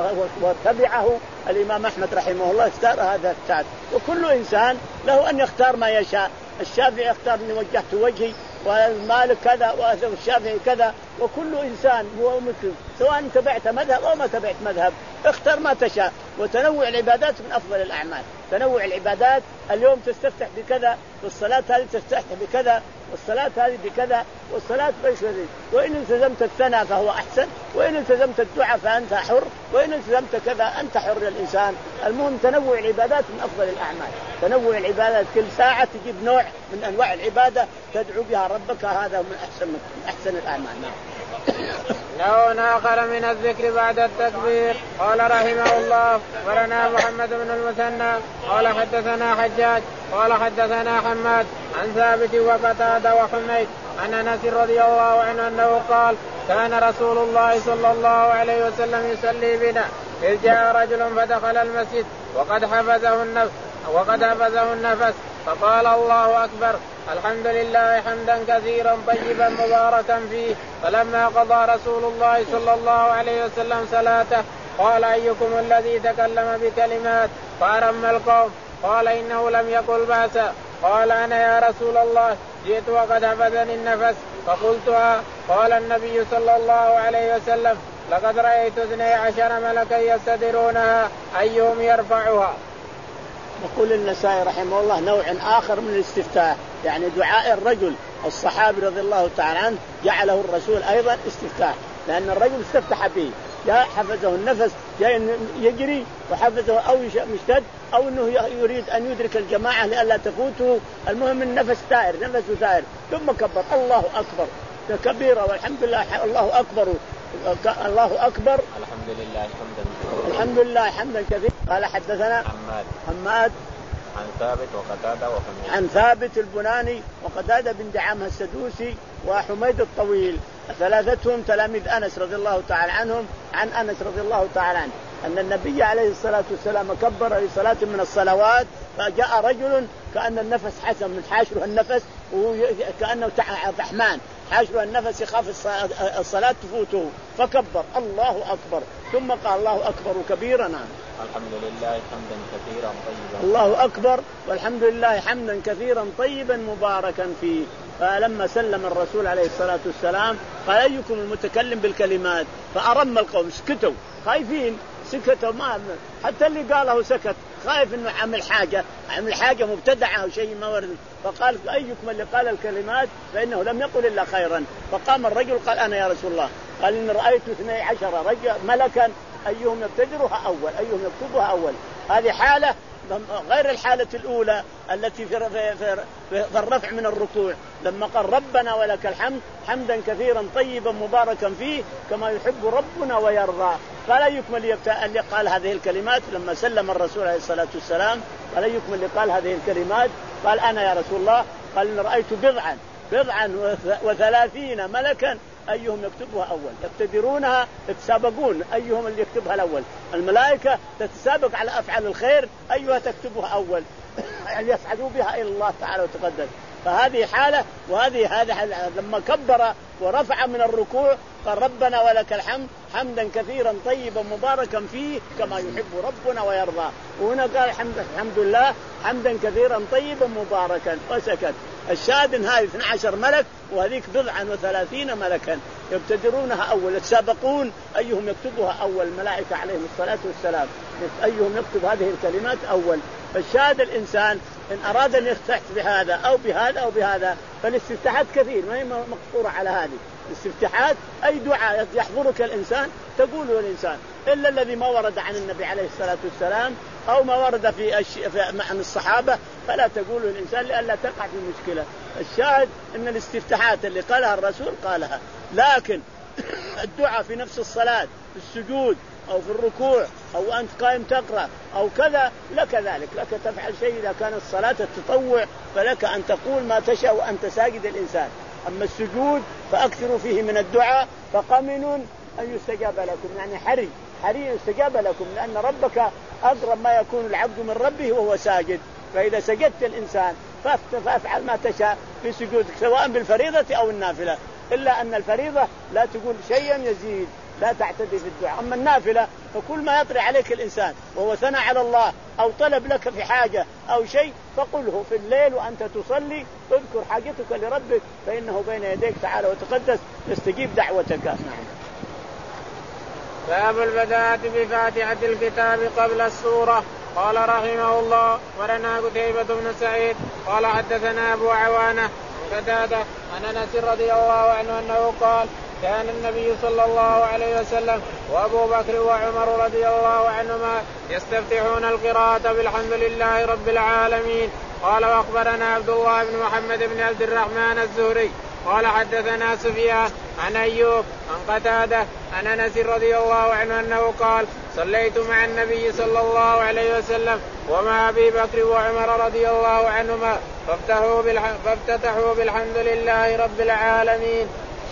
وتبعه الإمام أحمد رحمه الله اختار هذا الاستفتاح. وكل إنسان له أن يختار ما يشاء. الشافعي اختار أني وجهت وجهي، والمالك كذا والشافعي كذا، وكل إنسان هو مثل، سواء تبعت مذهب أو ما تبعت مذهب اختر ما تشاء. وتنوع العبادات من أفضل الأعمال. تنوع العبادات، اليوم تستفتح بكذا، والصلاة هذه تستفتح بكذا، والصلاة هذه بكذا والصلاة بيش هذه. وإن التزمت الثناء فهو أحسن، وإن التزمت الدعاء فأنت حر، وإن التزمت كذا أنت حر الإنسان. المهم تنوع العبادات من أفضل الأعمال، تنوع العبادات كل ساعة تجيب نوع من أنواع العبادة تدعو بها ربك، هذا من أحسن من أحسن الأعمال. نوع آخر من الذكر بعد التكبير. قال رحمه الله ولنا محمد بن المثنى قال حدثنا حجاج قال حدثنا حماد عن ثابت وقتادة وحميد عن أنس رضي الله عنه أنه قال كان رسول الله صلى الله عليه وسلم يصلي بنا إذ جاء رجل فدخل المسجد وقد حفظه النفس وقد حفظه النفس فقال الله أكبر الحمد لله حمدا كثيرا طيبا مباركا فيه. فلما قضى رسول الله صلى الله عليه وسلم صلاته قال أيكم الذي تكلم بكلمات فأرم القوم؟ قال إنه لم يقل بأسا. قال أنا يا رسول الله جئت وقد حفظني النفس فقلتها. قال النبي صلى الله عليه وسلم لقد رأيت اثني عشر ملكا يستدرونها أيهم يرفعها. يقول النسائي رحمه الله نوع آخر من الاستفتاح، يعني دعاء الرجل الصحابي رضي الله تعالى عنه جعله الرسول أيضا استفتاح، لأن الرجل استفتح به، جاء حفظه النفس، جاء يجري وحفظه أو مشتد أو أنه يريد أن يدرك الجماعة لئلا تفوته، المهم النفس دائر نفسه دائر، ثم كبر الله أكبر كبيرة والحمد لله الله أكبر الله أكبر الحمد لله حمدا الحمد لله حمدا كثيرا. قال حدثنا حماد حماد عن ثابت وقتادة وحميد عن ثابت البناني وقتادة بن دعامة السدوسي وحميد الطويل، ثلاثتهم تلاميذ أنس رضي الله تعالى عنهم عن أنس رضي الله تعالى عنه أن النبي عليه الصلاة والسلام كبر لصلاة من الصلوات فجاء رجل كأن النفس حسن من حاشره النفس وكأنه فحمان حاشره النفس يخاف الصلاة تفوته فكبر الله أكبر ثم قال الله أكبر كبيرا الحمد لله حمدا كثيرا طيبا الله أكبر والحمد لله حمدا كثيرا طيبا مباركا فيه. فلما سلم الرسول عليه الصلاة والسلام قال أيكم المتكلم بالكلمات؟ فأرم القوم سكتوا خايفين سكتوا ما حتى اللي قاله سكت خايف انه عمل حاجه عمل حاجه مبتدعه او شيء ما ورد. فقال ايكم اللي قال الكلمات فانه لم يقل الا خيرا. فقام الرجل قال انا يا رسول الله. قال ان رايت اثني عشر رجل ملكا ايهم يبتدرها اول ايهم يكتبها اول. هذه حاله غير الحالة الأولى التي في, في, في, في الرفع من الركوع لما قال ربنا ولك الحمد حمدا كثيرا طيبا مباركا فيه كما يحب ربنا ويرضى. فلا يكمل اللي قال هذه الكلمات لما سلم الرسول عليه الصلاة والسلام فلا يكمل اللي قال هذه الكلمات قال أنا يا رسول الله. قال إن رأيت بضعا بضعا وثلاثين ملكا أيهم يكتبها أول يبتدرونها يتسابقون أيهم اللي يكتبها الأول. الملائكة تتسابق على أفعال الخير أيها تكتبها أول يعني يسعدوا بها إلى الله تعالى وتقدس. فهذه حالة وهذه هذا لما كبر ورفع من الركوع قال ربنا ولك الحمد حمدا كثيرا طيبا مباركا فيه كما يحب ربنا ويرضى. وهنا قال الحمد, الحمد لله حمدا كثيرا طيبا مباركا وسكت. الشاهد هذه اثني عشر ملك وهذيك بضعا وثلاثين ملكا يبتدرونها أول يتسابقون أيهم يكتبها أول. الملائكة عليهم الصلاة والسلام أيهم يكتب هذه الكلمات أول. فالشاهد الإنسان إن أراد أن يفتح بهذا أو بهذا أو بهذا فالاستفتاحات كثير ما هي مقصورة على هذه الاستفتاحات. أي دعاء يحضرك الإنسان تقوله الإنسان إلا الذي ما ورد عن النبي عليه الصلاة والسلام أو ما ورد في, أش... في عن الصحابة فلا تقوله الإنسان لئلا تقع في مشكلة. الشاهد أن الاستفتاحات اللي قالها الرسول قالها. لكن الدعاء في نفس الصلاة في السجود أو في الركوع أو أنت قائم تقرأ أو كذا لك ذلك لك تفعل شيء. إذا كان الصلاة التطوع فلك أن تقول ما تشاء وأنت ساجد الإنسان. أما السجود فأكثروا فيه من الدعاء فقمن أن يستجاب لكم يعني حري حري يستجاب لكم لأن ربك أقرب ما يكون العبد من ربه وهو ساجد. فإذا سجدت الإنسان فافعل ما تشاء في سجودك سواء بالفريضة أو النافلة إلا أن الفريضة لا تقول شيئا يزيد لا تعتدي في الدعاء. أما النافلة فكل ما يطري عليك الإنسان وهو ثنى على الله أو طلب لك في حاجة أو شيء فقله في الليل وأنت تصلي اذكر حاجتك لربك فإنه بين يديك تعالى وتقدس يستجيب دعوتك. نعم. باب البداءة بفاتحة الكتاب قبل السورة. قال رحمه الله ولنا قتيبة بن سعيد قال حدثنا أبو عوانة قتادة عن أنس رضي الله عنه أنه قال كان النبي صلى الله عليه وسلم وأبو بكر وعمر رضي الله عنهما يستفتحون القراءة بالحمد لله رب العالمين. قال وأخبرنا عبد الله بن محمد بن عبد الرحمن الزهري قال حدثنا سفيان عن أيوب عن قتادة عن أنس رضي الله عنه أنه قال صليت مع النبي صلى الله عليه وسلم ومع أبي بكر وعمر رضي الله عنهما فافتتحوا بالحمد لله رب العالمين.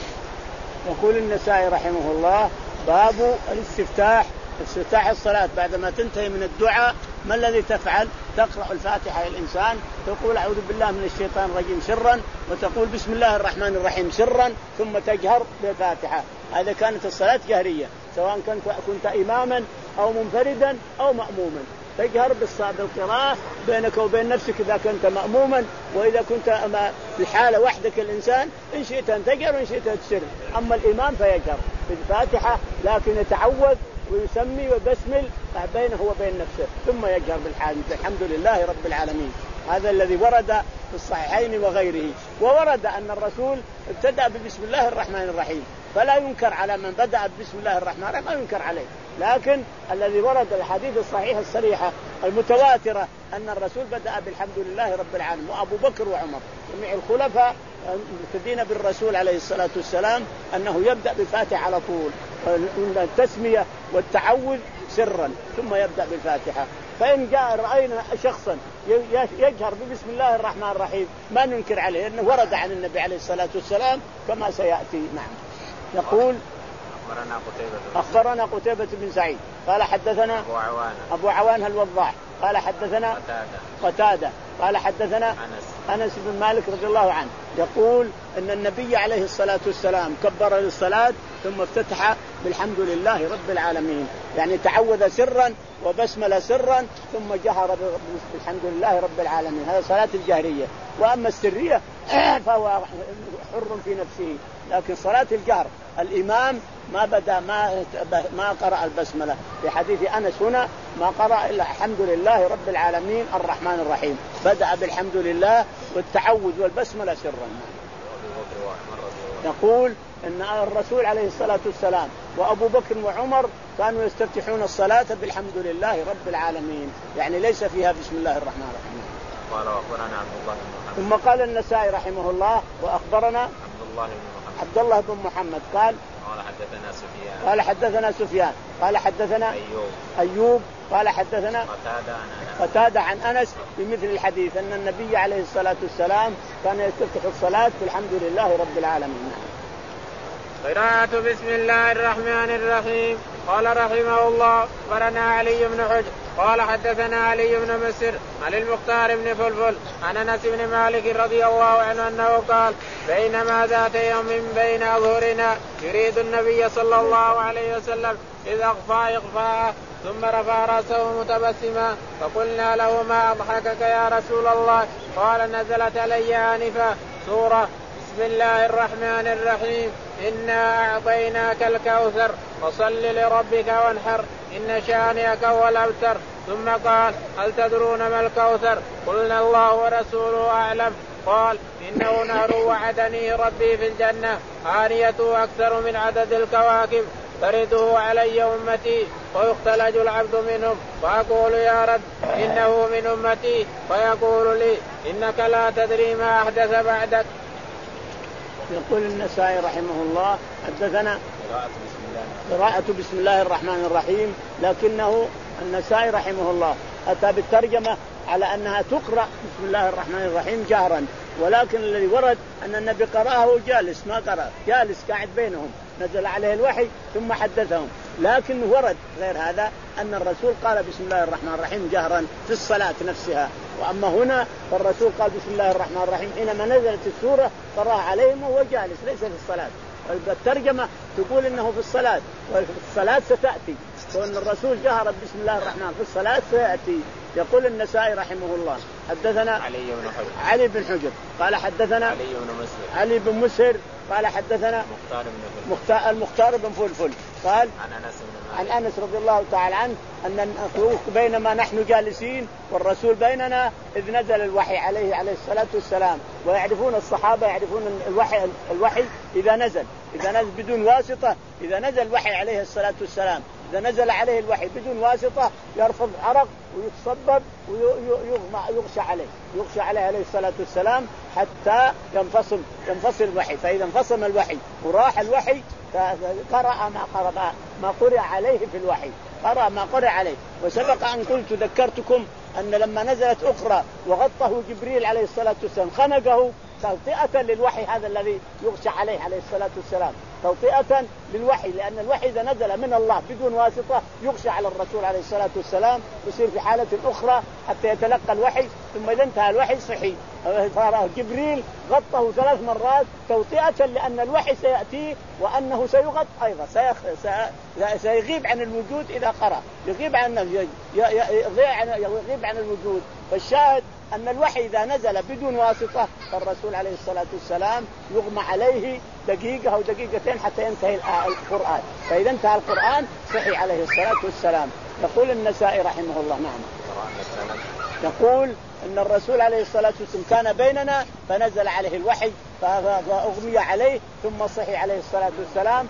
يقول النسائي رحمه الله باب الاستفتاح، استفتاح الصلاة بعدما تنتهي من الدعاء ما الذي تفعل؟ تقرأ الفاتحة الإنسان، تقول أعوذ بالله من الشيطان الرجيم سرا، وتقول بسم الله الرحمن الرحيم سرا، ثم تجهر بالفاتحة. هذا كانت الصلاة جهرية سواء كنت, كنت إماما أو منفردا أو مأموما، تجهر بالقراءة بينك وبين نفسك إذا كنت مأموما، وإذا كنت في حالة وحدك الإنسان إن شئت أن تجهر وإن شئت أن تسر. أما الإمام فيجهر بالفاتحة لكن يتعوذ ويسمي وبسمل بينه وبين نفسه ثم يجهر بالحمد لله رب العالمين. هذا الذي ورد في الصحيحين وغيره. وورد أن الرسول ابتدأ ببسم الله الرحمن الرحيم، فلا ينكر على من بدأ بسم الله الرحمن الرحيم، ما ينكر عليه. لكن الذي ورد الحديث الصحيح الصريحة المتواترة أن الرسول بدأ بالحمد لله رب العالمين، وأبو بكر وعمر جميع الخلفاء مقتدين بالرسول عليه الصلاة والسلام أنه يبدأ بالفاتحة على طول، التسمية والتعوذ سرا ثم يبدأ بالفاتحة. فإن جاء رأينا شخصا يجهر ببسم الله الرحمن الرحيم ما ننكر عليه، لأنه ورد عن النبي عليه الصلاة والسلام كما سيأتي. نعم. يقول أخبرنا قتيبة أخبرنا قتيبة بن سعيد قال حدثنا أبو عوان أبو عوان الوضاح قال حدثنا قتادة قتادة قال حدثنا أنس أنس بن مالك رضي الله عنه يقول أن النبي عليه الصلاة والسلام كبر للصلاة ثم افتتح بالحمد لله رب العالمين، يعني تعوذ سرا وبسمل سرا ثم جهر بالحمد لله رب العالمين. هذا صلاة الجهرية. وأما السرية فهو حر في نفسه، لكن صلاة الجهر الإمام ما بدأ ما ما قرأ البسملة. في حديث أنس هنا ما قرأ إلا الحمد لله رب العالمين الرحمن الرحيم، بدأ بالحمد لله والتعوذ والبسملة سرا. يقول أن الرسول عليه الصلاة والسلام وأبو بكر وعمر كانوا يستفتحون الصلاة بالحمد لله رب العالمين، يعني ليس فيها بسم الله الرحمن الرحيم. قال وأخبرنا عبد الله بن محمد. ثم قال النسائي رحمه الله وأخبرنا عبد الله بن محمد عبد الله بن محمد قال قال حدثنا سفيان قال حدثنا سفيان قال حدثنا أيوب أيوب قال حدثنا قتادة عن أنس قتادة عن أنس بمثل الحديث أن النبي عليه الصلاة والسلام كان يستفتح الصلاة بالحمد لله رب العالمين. قراءة بسم الله الرحمن الرحيم. قال رحمه الله أخبرنا علي بن حجر قال حدثنا علي بن مسر عن المختار بن فلفل عن أنس بن مالك رضي الله عنه أنه قال بينما ذات يوم بين أظهرنا يريد النبي صلى الله عليه وسلم إذ أخفى إخفاءه ثم رفع رأسه متبسما فقلنا له ما أضحكك يا رسول الله؟ قال نزلت علي آنفا سورة بسم الله الرحمن الرحيم إنا أعطيناك الكوثر فصل لربك وانحر إن شانئك هو الأبتر. ثم قال هل تدرون ما الكوثر؟ قلنا الله ورسوله أعلم. قال إنه نهر وعدني ربي في الجنة آنيته أكثر من عدد الكواكب ترده علي أمتي ويختلج العبد منهم فأقول يا رب إنه من أمتي فيقول لي إنك لا تدري ما أحدث بعدك. يقول النسائي رحمه الله حدثنا قراءة بسم الله الرحمن الرحيم، لكنه النسائي رحمه الله أتى بالترجمة على أنها تقرأ بسم الله الرحمن الرحيم جهرا، ولكن الذي ورد أن النبي قرأه جالس ما قرأ، جالس قاعد بينهم نزل عليه الوحي ثم حدثهم. لكن ورد غير هذا أن الرسول قال بسم الله الرحمن الرحيم جهرا في الصلاة نفسها. وأما هنا فالرسول قال بسم الله الرحمن الرحيم حينما نزلت السورة قرأها عليهم وهو جالس ليس في الصلاة. الترجمة تقول إنه في الصلاة، وفي الصلاة ستأتي وأن الرسول جهر بسم الله الرحمن في الصلاة سيأتي. يقول النسائي رحمه الله حدثنا علي بن حجر علي بن حجر قال حدثنا علي بن مسهر علي بن مسهر قال حدثنا مختار بن مختار المختار بن فلفل قال عن انس بن عن مالك انس رضي الله تعالى عنه ان بينما نحن جالسين والرسول بيننا اذ نزل الوحي عليه عليه الصلاه والسلام. ويعرفون الصحابه يعرفون الوحي الوحي اذا نزل اذا نزل بدون واسطه، اذا نزل الوحي عليه الصلاه والسلام إذا نزل عليه الوحي بدون واسطة يرفض عرق ويتصبب ويغشى عليه يغشى عليه عليه الصلاة والسلام حتى ينفصل ينفصل الوحي. فإذا انفصل الوحي وراح الوحي قرأ ما قرأ ما قرأ عليه في الوحي قرأ ما قرأ عليه. وسبق أن قلت ذكرتكم أن لما نزلت أخرى وغطه جبريل عليه الصلاة والسلام خنقه توطئة للوحي هذا الذي يغشى عليه عليه الصلاة والسلام، توطئة للوحي، لأن الوحي إذا نزل من الله بدون واسطة يغشى على الرسول عليه الصلاة والسلام يصير في حالة أخرى حتى يتلقى الوحي. ثم إذا انتهى الوحي صحي جبريل غطه ثلاث مرات توطئة لأن الوحي سيأتي وأنه سيغط أيضا سيغيب عن الوجود إذا قرأ يغيب عن يغيب عن الوجود. فالشاهد أن الوحي إذا نزل بدون واسطة فالرسول عليه الصلاة والسلام يغمى عليه دقيقة أو دقيقتين حتى ينتهي القرآن. فإذا انتهى القرآن صحي عليه الصلاة والسلام. يقول النسائي رحمه الله نعم يقول أن الرسول عليه الصلاة والسلام كان بيننا فنزل عليه الوحي فأغمي عليه ثم صحي عليه الصلاة والسلام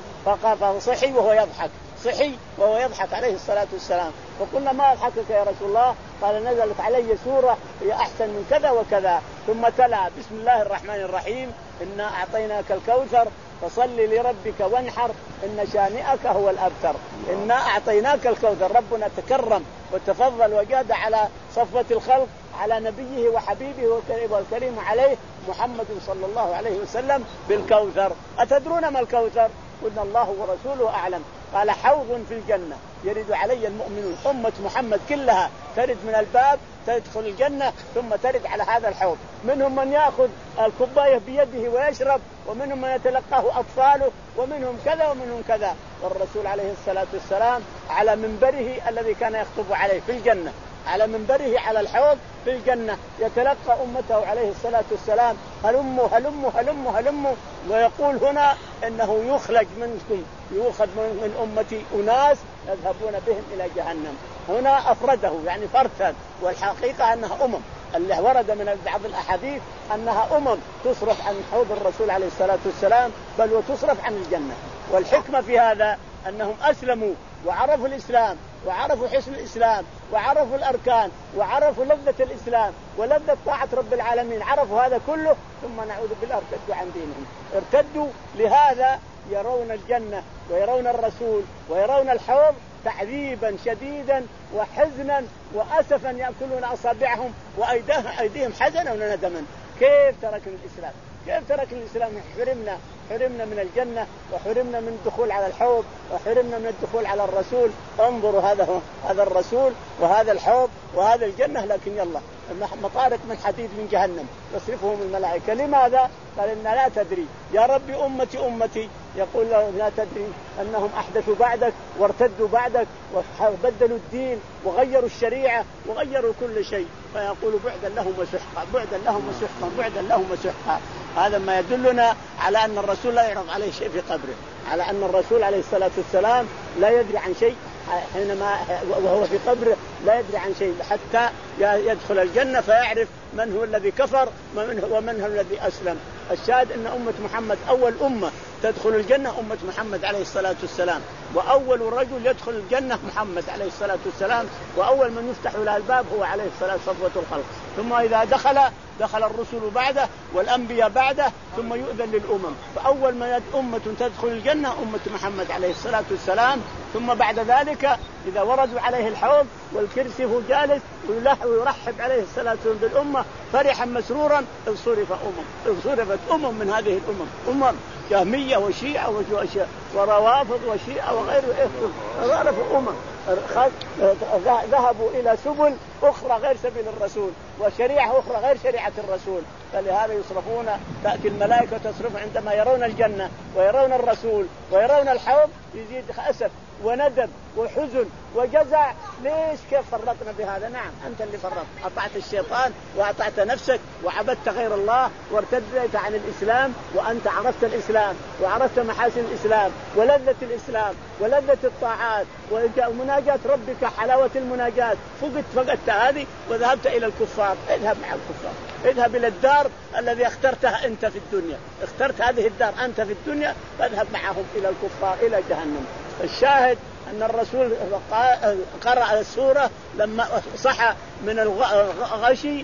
فصحي وهو يضحك صحي وهو يضحك عليه الصلاة والسلام. فقلنا ما أضحكك يا رسول الله؟ قال نزلت علي سورة هي أحسن من كذا وكذا. ثم تلا بسم الله الرحمن الرحيم إنا أعطيناك الكوثر فصل لربك وانحر إن شانئك هو الأبتر. إنا أعطيناك الكوثر، ربنا تكرم وتفضل وجاد على صفوة الخلق على نبيه وحبيبه والكريم عليه محمد صلى الله عليه وسلم بالكوثر. أتدرون ما الكوثر؟ قلنا الله ورسوله أعلم. قال حوض في الجنة يرد علي المؤمنون، أمة محمد كلها ترد من الباب تدخل الجنة ثم ترد على هذا الحوض، منهم من يأخذ الكوباية بيده ويشرب ومنهم من يتلقاه أطفاله ومنهم كذا ومنهم كذا. والرسول عليه الصلاة والسلام على منبره الذي كان يخطب عليه في الجنة على منبره على الحوض في الجنة يتلقى أمته عليه الصلاة والسلام هلموا هلموا هلموا هلموا ويقول هنا إنه يخلق منكم يؤخذ من أمتي أناس يذهبون بهم إلى جهنم. هنا أفرده يعني فردا، والحقيقة أنها أمم اللي ورد من بعض الأحاديث أنها أمم تصرف عن حوض الرسول عليه الصلاة والسلام بل وتصرف عن الجنة. والحكمة في هذا أنهم أسلموا وعرفوا الإسلام وعرفوا حسن الإسلام وعرفوا الأركان وعرفوا لذة الإسلام ولذة طاعة رب العالمين، عرفوا هذا كله ثم نعوذ بالله ارتدوا عن دينهم ارتدوا. لهذا يرون الجنة ويرون الرسول ويرون الحوض تعذيبا شديدا وحزنا وأسفا يأكلون أصابعهم وأيديهم حزنا وندما. كيف تركنا الإسلام؟ كيف تركنا الإسلام؟ حرمنا حرمنا من الجنة وحرمنا من الدخول على الحوض وحرمنا من الدخول على الرسول. انظروا هذا هذا الرسول وهذا الحوض وهذا الجنة، لكن يلا مطارق من حديد من جهنم يصرفهم الملائكة. لماذا؟ قال إن لا تدري يا ربي أمتي أمتي. يقول له لا تدري أنهم أحدثوا بعدك وارتدوا بعدك وبدلوا الدين وغيروا الشريعة وغيروا كل شيء. فيقول بعدا لهم وسحقا بعدا لهم وسحقا بعدا لهم وسحقا. هذا ما يدلنا على أن الرسول لا يعرض عليه شيء في قبره، على أن الرسول عليه الصلاة والسلام لا يدري عن شيء حينما وهو في قبره، لا يدري عن شيء حتى يدخل الجنة فيعرف من هو الذي كفر ومن هو الذي أسلم. الشاهد أن أمة محمد أول أمة تدخل الجنة أمة محمد عليه الصلاة والسلام، وأول رجل يدخل الجنة محمد عليه الصلاة والسلام، وأول من يفتح له الباب هو عليه الصلاة والسلام صفوة الخلق. ثم إذا دخل دخل الرسل بعده والأنبياء بعده ثم يؤذن للأمم. فأول ما أمة تدخل الجنة أمة محمد عليه الصلاة والسلام. ثم بعد ذلك إذا وردوا عليه الحوض والكرسي هو جالس ويرحب عليه الصلاة والسلام بالأمة فرحا مسرورا إذ صرف أمم إذ صرفت أمم من هذه الأمم أمم جهمية وشيعة وروافض وشيعة وغير صرفوا أمم ذهبوا إلى سبل أخرى غير سبيل الرسول وشريعة أخرى غير شريعة الرسول. فلهذا يصرفون تأتي الملائكة تصرف عندما يرون الجنة ويرون الرسول ويرون الحوض يزيد أسف وندم وحزن وجزع. ليش كيف فرطنا بهذا؟ نعم أنت اللي فرطت، أطعت الشيطان وأطعت نفسك وعبدت غير الله وارتدت عن الإسلام، وأنت عرفت الإسلام وعرفت محاسن الإسلام ولذة الإسلام ولذة الطاعات ومناجاة ربك، حلاوة المناجاة، فقدت فقدت هذه وذهبت إلى الكفار. اذهب مع الكفار، اذهب إلى الدار الذي اخترتها أنت في الدنيا، اخترت هذه الدار أنت في الدنيا، فاذهب معهم إلى الكفار إلى جهنم. الشاهد أن الرسول قرأ السورة لما صحى من الغشي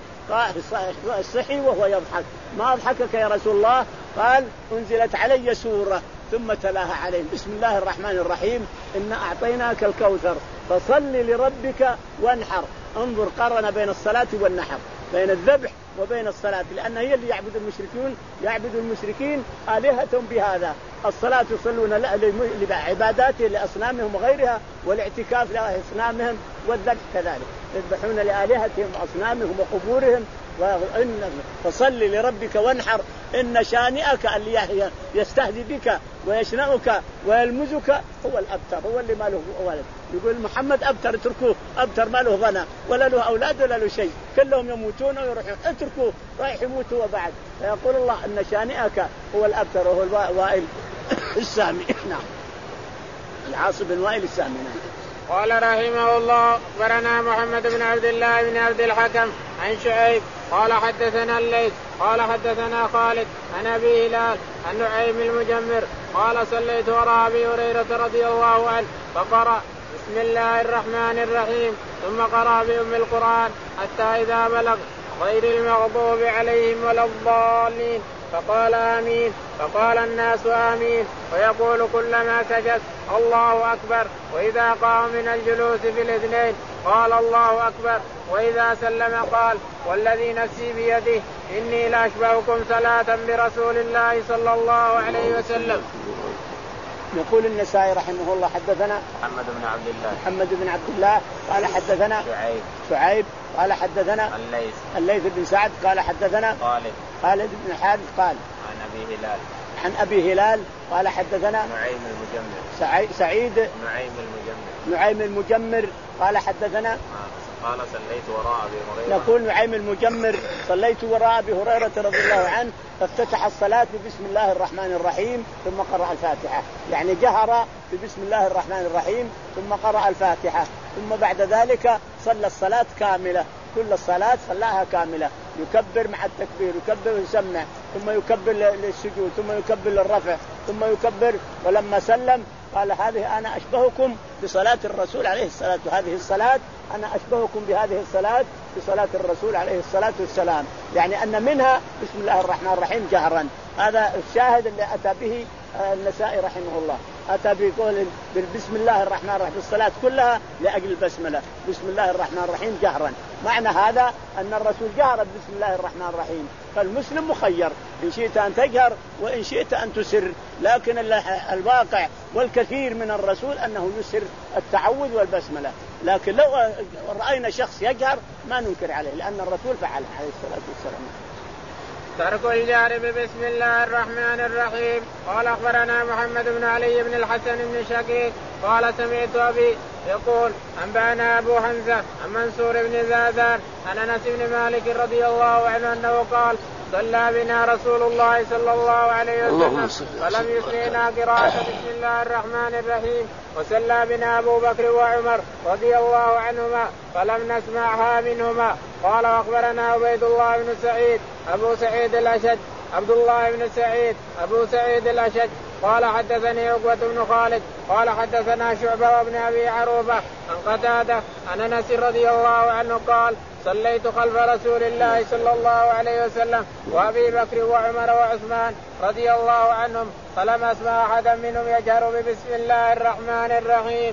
الصحي وهو يضحك. ما أضحكك يا رسول الله؟ قال أنزلت علي سورة ثم تلاها عليهم بسم الله الرحمن الرحيم إن أعطيناك الكوثر فصل لربك وانحر. انظر، قارن بين الصلاة والنحر، بين الذبح وبين الصلاة، لأن هي اللي يعبد المشركون يعبد المشركين آلهتهم بهذا. الصلاة يصلون لعباداتهم لأصنامهم وغيرها، والاعتكاف لأصنامهم، والذبح كذلك يذبحون لآلهتهم وأصنامهم وقبورهم. وإن فصل لربك وانحر إن شانئك اللي يستهزئ بك ويشنأك ويلمزك هو الأبتر، هو اللي ما له ولد. يقول محمد أبتر، اتركوه، أبتر ما له غنى ولا له أولاد ولا له شيء، كلهم يموتون ويروحون، اتركوه رايح يموتوا وبعد. فيقول الله إن شانئك هو الأبتر وهو الوائل السامي. نعم، العاص بن وائل السامي. قال رحمه الله أخبرنا محمد بن عبد الله بن عبد الحكم عن شعيب قال حدثنا الليث قال حدثنا خالد عن أبي هلال عن نعيم المجمر قال صليت وراء أبي هريرة رضي الله عنه فقرأ بسم الله الرحمن الرحيم ثم قرأ بأم القرآن حتى إذا بلغ غير المغضوب عليهم ولا الضالين فقال آمين، فقال الناس آمين، ويقول كلما سجد الله أكبر، وإذا قام من الجلوس في الاثنين قال الله أكبر، وإذا سلم قال والذي نفسي بيده إني لأشبهكم صلاة برسول الله صلى الله عليه وسلم. يقول النسائي رحمه الله حدثنا محمد بن عبد الله محمد بن عبد الله قال حدثنا شعيب شعيب قال حدثنا الليث الليث بن سعد قال حدثنا خالد خالد بن حارث قال عن أبي هلال عن أبي هلال قال حدثنا نعيم المجمر سعيد, سعيد نعيم المجمر نعيم المجمر قال حدثنا قال صليت وراء أبي هريرة. يقول نعيم المجمر صليت وراء أبي هريرة رضي الله عنه فافتتح الصلاة بسم الله الرحمن الرحيم ثم قرأ الفاتحة، يعني جهر بسم الله الرحمن الرحيم ثم قرأ الفاتحة، ثم بعد ذلك صلى الصلاة كاملة، كل الصلاة صلاها كاملة، يكبر مع التكبير، يكبر ويسمع، ثم يكبر للسجود، ثم يكبر للرفع، ثم يكبر. ولما سلم قال هذه أنا أشبهكم بصلاة الرسول عليه الصلاة، هذه الصلاة أنا أشبهكم بهذه الصلاة بصلاة الرسول عليه الصلاة والسلام، يعني أن منها بسم الله الرحمن الرحيم جهرا. هذا الشاهد اللي أتى به النسائي رحمه الله، أتى بقول بسم الله الرحمن الرحيم الصلاة كلها لأجل البسملة، بسم الله الرحمن الرحيم جهرا. معنى هذا أن الرسول جهر بسم الله الرحمن الرحيم، فالمسلم مخير إن شئت أن تجهر وإن شئت أن تسر، لكن الواقع والكثير من الرسول أنه يسر التعوذ والبسملة، لكن لو رأينا شخص يجهر ما ننكر عليه لأن الرسول فعل عليه الصلاة والسلام. ترك الجهر بسم الله الرحمن الرحيم. قال أخبرنا محمد بن علي بن الحسن بن شقيق قال سمعت أبي يقول أنبأنا أبو حمزة عن منصور بن زادان عن أنس بن مالك رضي الله عنه أنه قال صلى بنا رسول الله صلى الله عليه وسلم فلم يسمعنا قراءة بسم الله الرحمن الرحيم، وصلى بنا أبو بكر وعمر رضي الله عنهما فلم نسمعها منهما. قال وأخبرنا عبيد الله بن سعيد أبو سعيد الأشج عبد الله بن سعيد أبو سعيد الأشج قال حدثني عقبة بن خالد قال حدثنا شعبة وابن أبي عروبة عن قتادة عن أنس رضي الله عنه قال صليت خلف رسول الله صلى الله عليه وسلم وأبي بكر وعمر وعثمان رضي الله عنهم فلم أسمع أحدا منهم يجهر ببسم الله الرحمن الرحيم.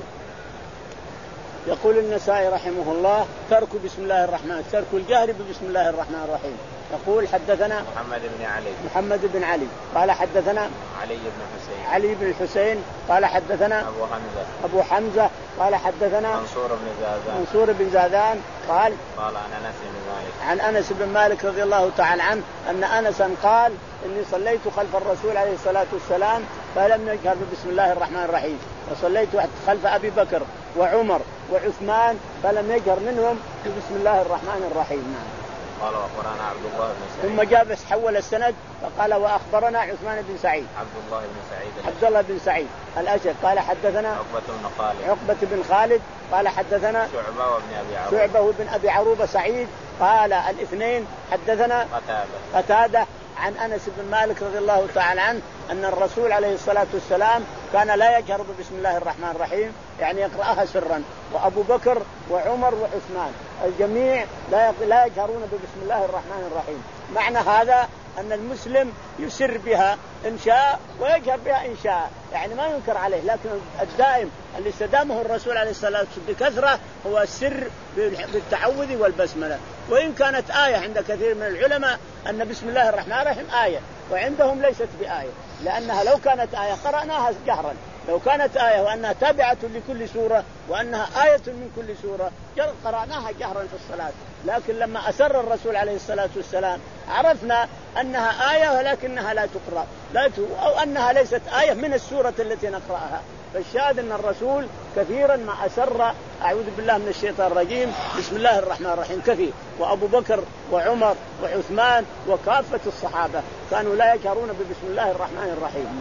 يقول النسائي رحمه الله ترك بسم الله الرحمن ترك الجهر ببسم الله الرحمن الرحيم. يقول حدثنا محمد بن علي محمد بن علي قال حدثنا علي بن حسين علي بن الحسين قال حدثنا أبو حمزة أبو حمزة قال حدثنا منصور بن زادان منصور بن زادان قال قال عن أنس بن مالك عن أنس بن مالك رضي الله تعالى عنه أن أنسا قال إني صليت خلف الرسول عليه الصلاة والسلام فلم يجهر بسم الله الرحمن الرحيم. وصليت خلف أبي بكر وعمر وعثمان فلم يجهر منهم بسم الله الرحمن الرحيم. قال وأخبرنا عبد الله بن سعيد. ثم جاء بس حول السند فقال وأخبرنا عثمان بن سعيد. عبد الله بن سعيد. عبد الله بن سعيد الأشهر قال حدثنا عقبة بن خالد. عقبة بن خالد قال حدثنا شعبة وابن أبي عروبة. شعبة وابن أبي عروبة سعيد قال الاثنين حدثنا قتادة. قتادة عن أنس بن مالك رضي الله تعالى عنه أن الرسول عليه الصلاة والسلام كان لا يجهر بسم الله الرحمن الرحيم يعني يقرأها سرا، وأبو بكر وعمر وعثمان الجميع لا يجهرون بسم الله الرحمن الرحيم. معنى هذا أن المسلم يسر بها إن شاء ويجهر بها إن شاء، يعني ما ينكر عليه، لكن الدائم اللي استدامه الرسول عليه الصلاة والسلام بكثرة هو السر بالتعوذ والبسملة. وإن كانت آية عند كثير من العلماء أن بسم الله الرحمن الرحيم آية، وعندهم ليست بآية، لأنها لو كانت آية قرأناها جهرا، لو كانت آية وأنها تابعة لكل سورة وأنها آية من كل سورة قرأناها جهرا في الصلاة. لكن لما أسر الرسول عليه الصلاة والسلام عرفنا أنها آية ولكنها لا تقرأ لا ت... أو أنها ليست آية من السورة التي نقرأها. فالشاهد أن الرسول كثيرا ما أسر أعوذ بالله من الشيطان الرجيم بسم الله الرحمن الرحيم كثير، وأبو بكر وعمر وعثمان وكافة الصحابة كانوا لا يجهرون ببسم الله الرحمن الرحيم.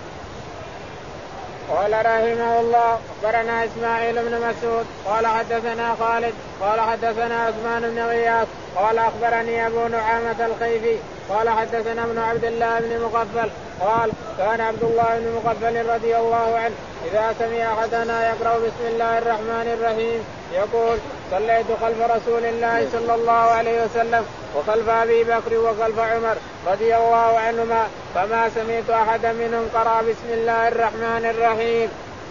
قال رحمه الله أخبرنا إسماعيل بن مسعود قال حدثنا خالد قال حدثنا عثمان بن غياث قال أخبرني أبو نعامة الخيفي قال حدثنا ابن عبد الله بن مغفل قال كان عبد الله بن مغفل رضي الله عنه إذا سمع أحدنا يقرأ بسم الله الرحمن الرحيم يقول صليت خلف رسول الله صلى الله عليه وسلم وخلف أبي بكر وخلف عمر رضي الله عنهما فما سمعت أحدا منهم قرأ بسم الله الرحمن الرحيم.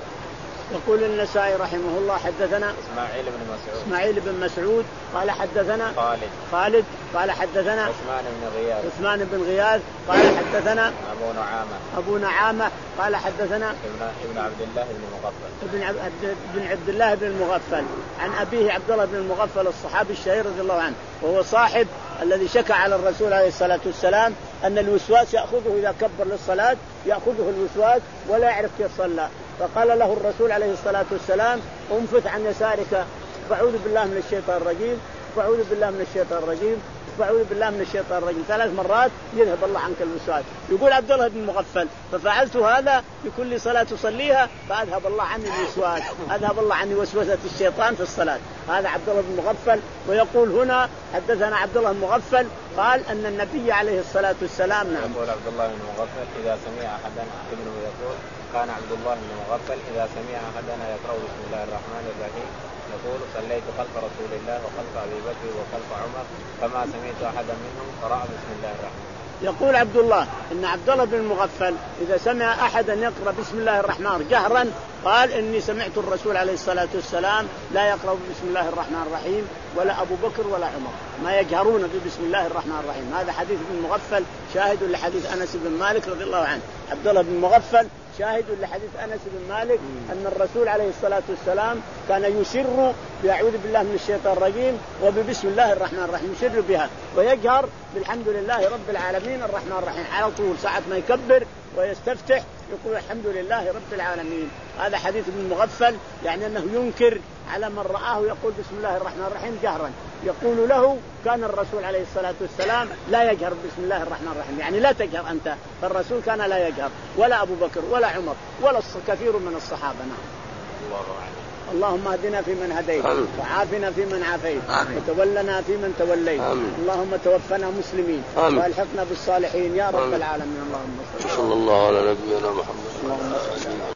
يقول النسائي رحمه الله حدثنا إسماعيل بن مسعود إسماعيل بن مسعود قال حدثنا خالد خالد قال حدثنا عثمان بن غياث عثمان بن غياث قال حدثنا أبو نعامة أبو نعامة قال حدثنا ابن عبد الله بن مغفل ابن عبد بن عبد الله بن المغفل عن أبيه عبد الله بن المغفل الصحابي الشهير رضي الله عنه، وهو صاحب الذي شكى على الرسول عليه الصلاة والسلام أن الوسواس يأخذه إذا كبر للصلاة، يأخذه الوسواس ولا يعرف كيف صلى، فقال له الرسول عليه الصلاة والسلام انفث عن يسارك فأعوذ بالله من الشيطان الرجيم فأعوذ بالله من الشيطان الرجيم فأعوذ بالله من الشيطان الرجيم ثلاث مرات يذهب الله عنك الوسواس. يقول عبد الله بن مغفل ففعلت هذا بكل صلاة تصليها فأذهب الله عني الوسواس، أذهب الله عني وسوسة الشيطان في الصلاة. هذا عبد الله بن مغفل. ويقول هنا حدثنا عبد الله بن مغفل قال أن النبي عليه الصلاة والسلام نعم. يقول عبد الله بن مغفل إذا سمع أحدنا ابنه يقول كان عبد الله بن مغفل إذا سمع أحدنا يقرأ بسم الله الرحمن الرحيم يقول صليت خلف رسول الله وخلف أبي بكر وخلف عمر فما سمعت أحدا منهم قرأ بسم الله الرحمن. يقول عبد الله إن عبد الله بن المغفل إذا سمع أحدا يقرأ بسم الله الرحمن جهرا قال إني سمعت الرسول عليه الصلاة والسلام لا يقرأ بسم الله الرحمن الرحيم ولا أبو بكر ولا عمر، ما يجهرون ببسم الله الرحمن الرحيم. هذا حديث ابن مغفل شاهد لحديث أنس بن مالك رضي الله عنه. عبد الله بن مغفل شاهد لحديث أنس بن مالك أن الرسول عليه الصلاة والسلام كان يسر بأعوذ بالله من الشيطان الرجيم وببسم الله الرحمن الرحيم، يسر بها ويجهر بالحمد لله رب العالمين الرحمن الرحيم على طول ساعة ما يكبر ويستفتح يقول الحمد لله رب العالمين. هذا حديث ابن مغفل يعني أنه ينكر على من رآه يقول بسم الله الرحمن الرحيم جهرا. يقول له كان الرسول عليه الصلاة والسلام لا يجهر بسم الله الرحمن الرحيم، يعني لا تجهر أنت، فالرسول كان لا يجهر ولا أبو بكر ولا عمر ولا كثير من الصحابة. نعم. الله أعلم. اللهم اهدنا فيمن هديت وعافنا فيمن عافيت وتولنا فيمن توليت. آمين. اللهم توفنا مسلمين والحقنا بالصالحين يا رب العالمين. اللهم صل الله على نبينا محمد.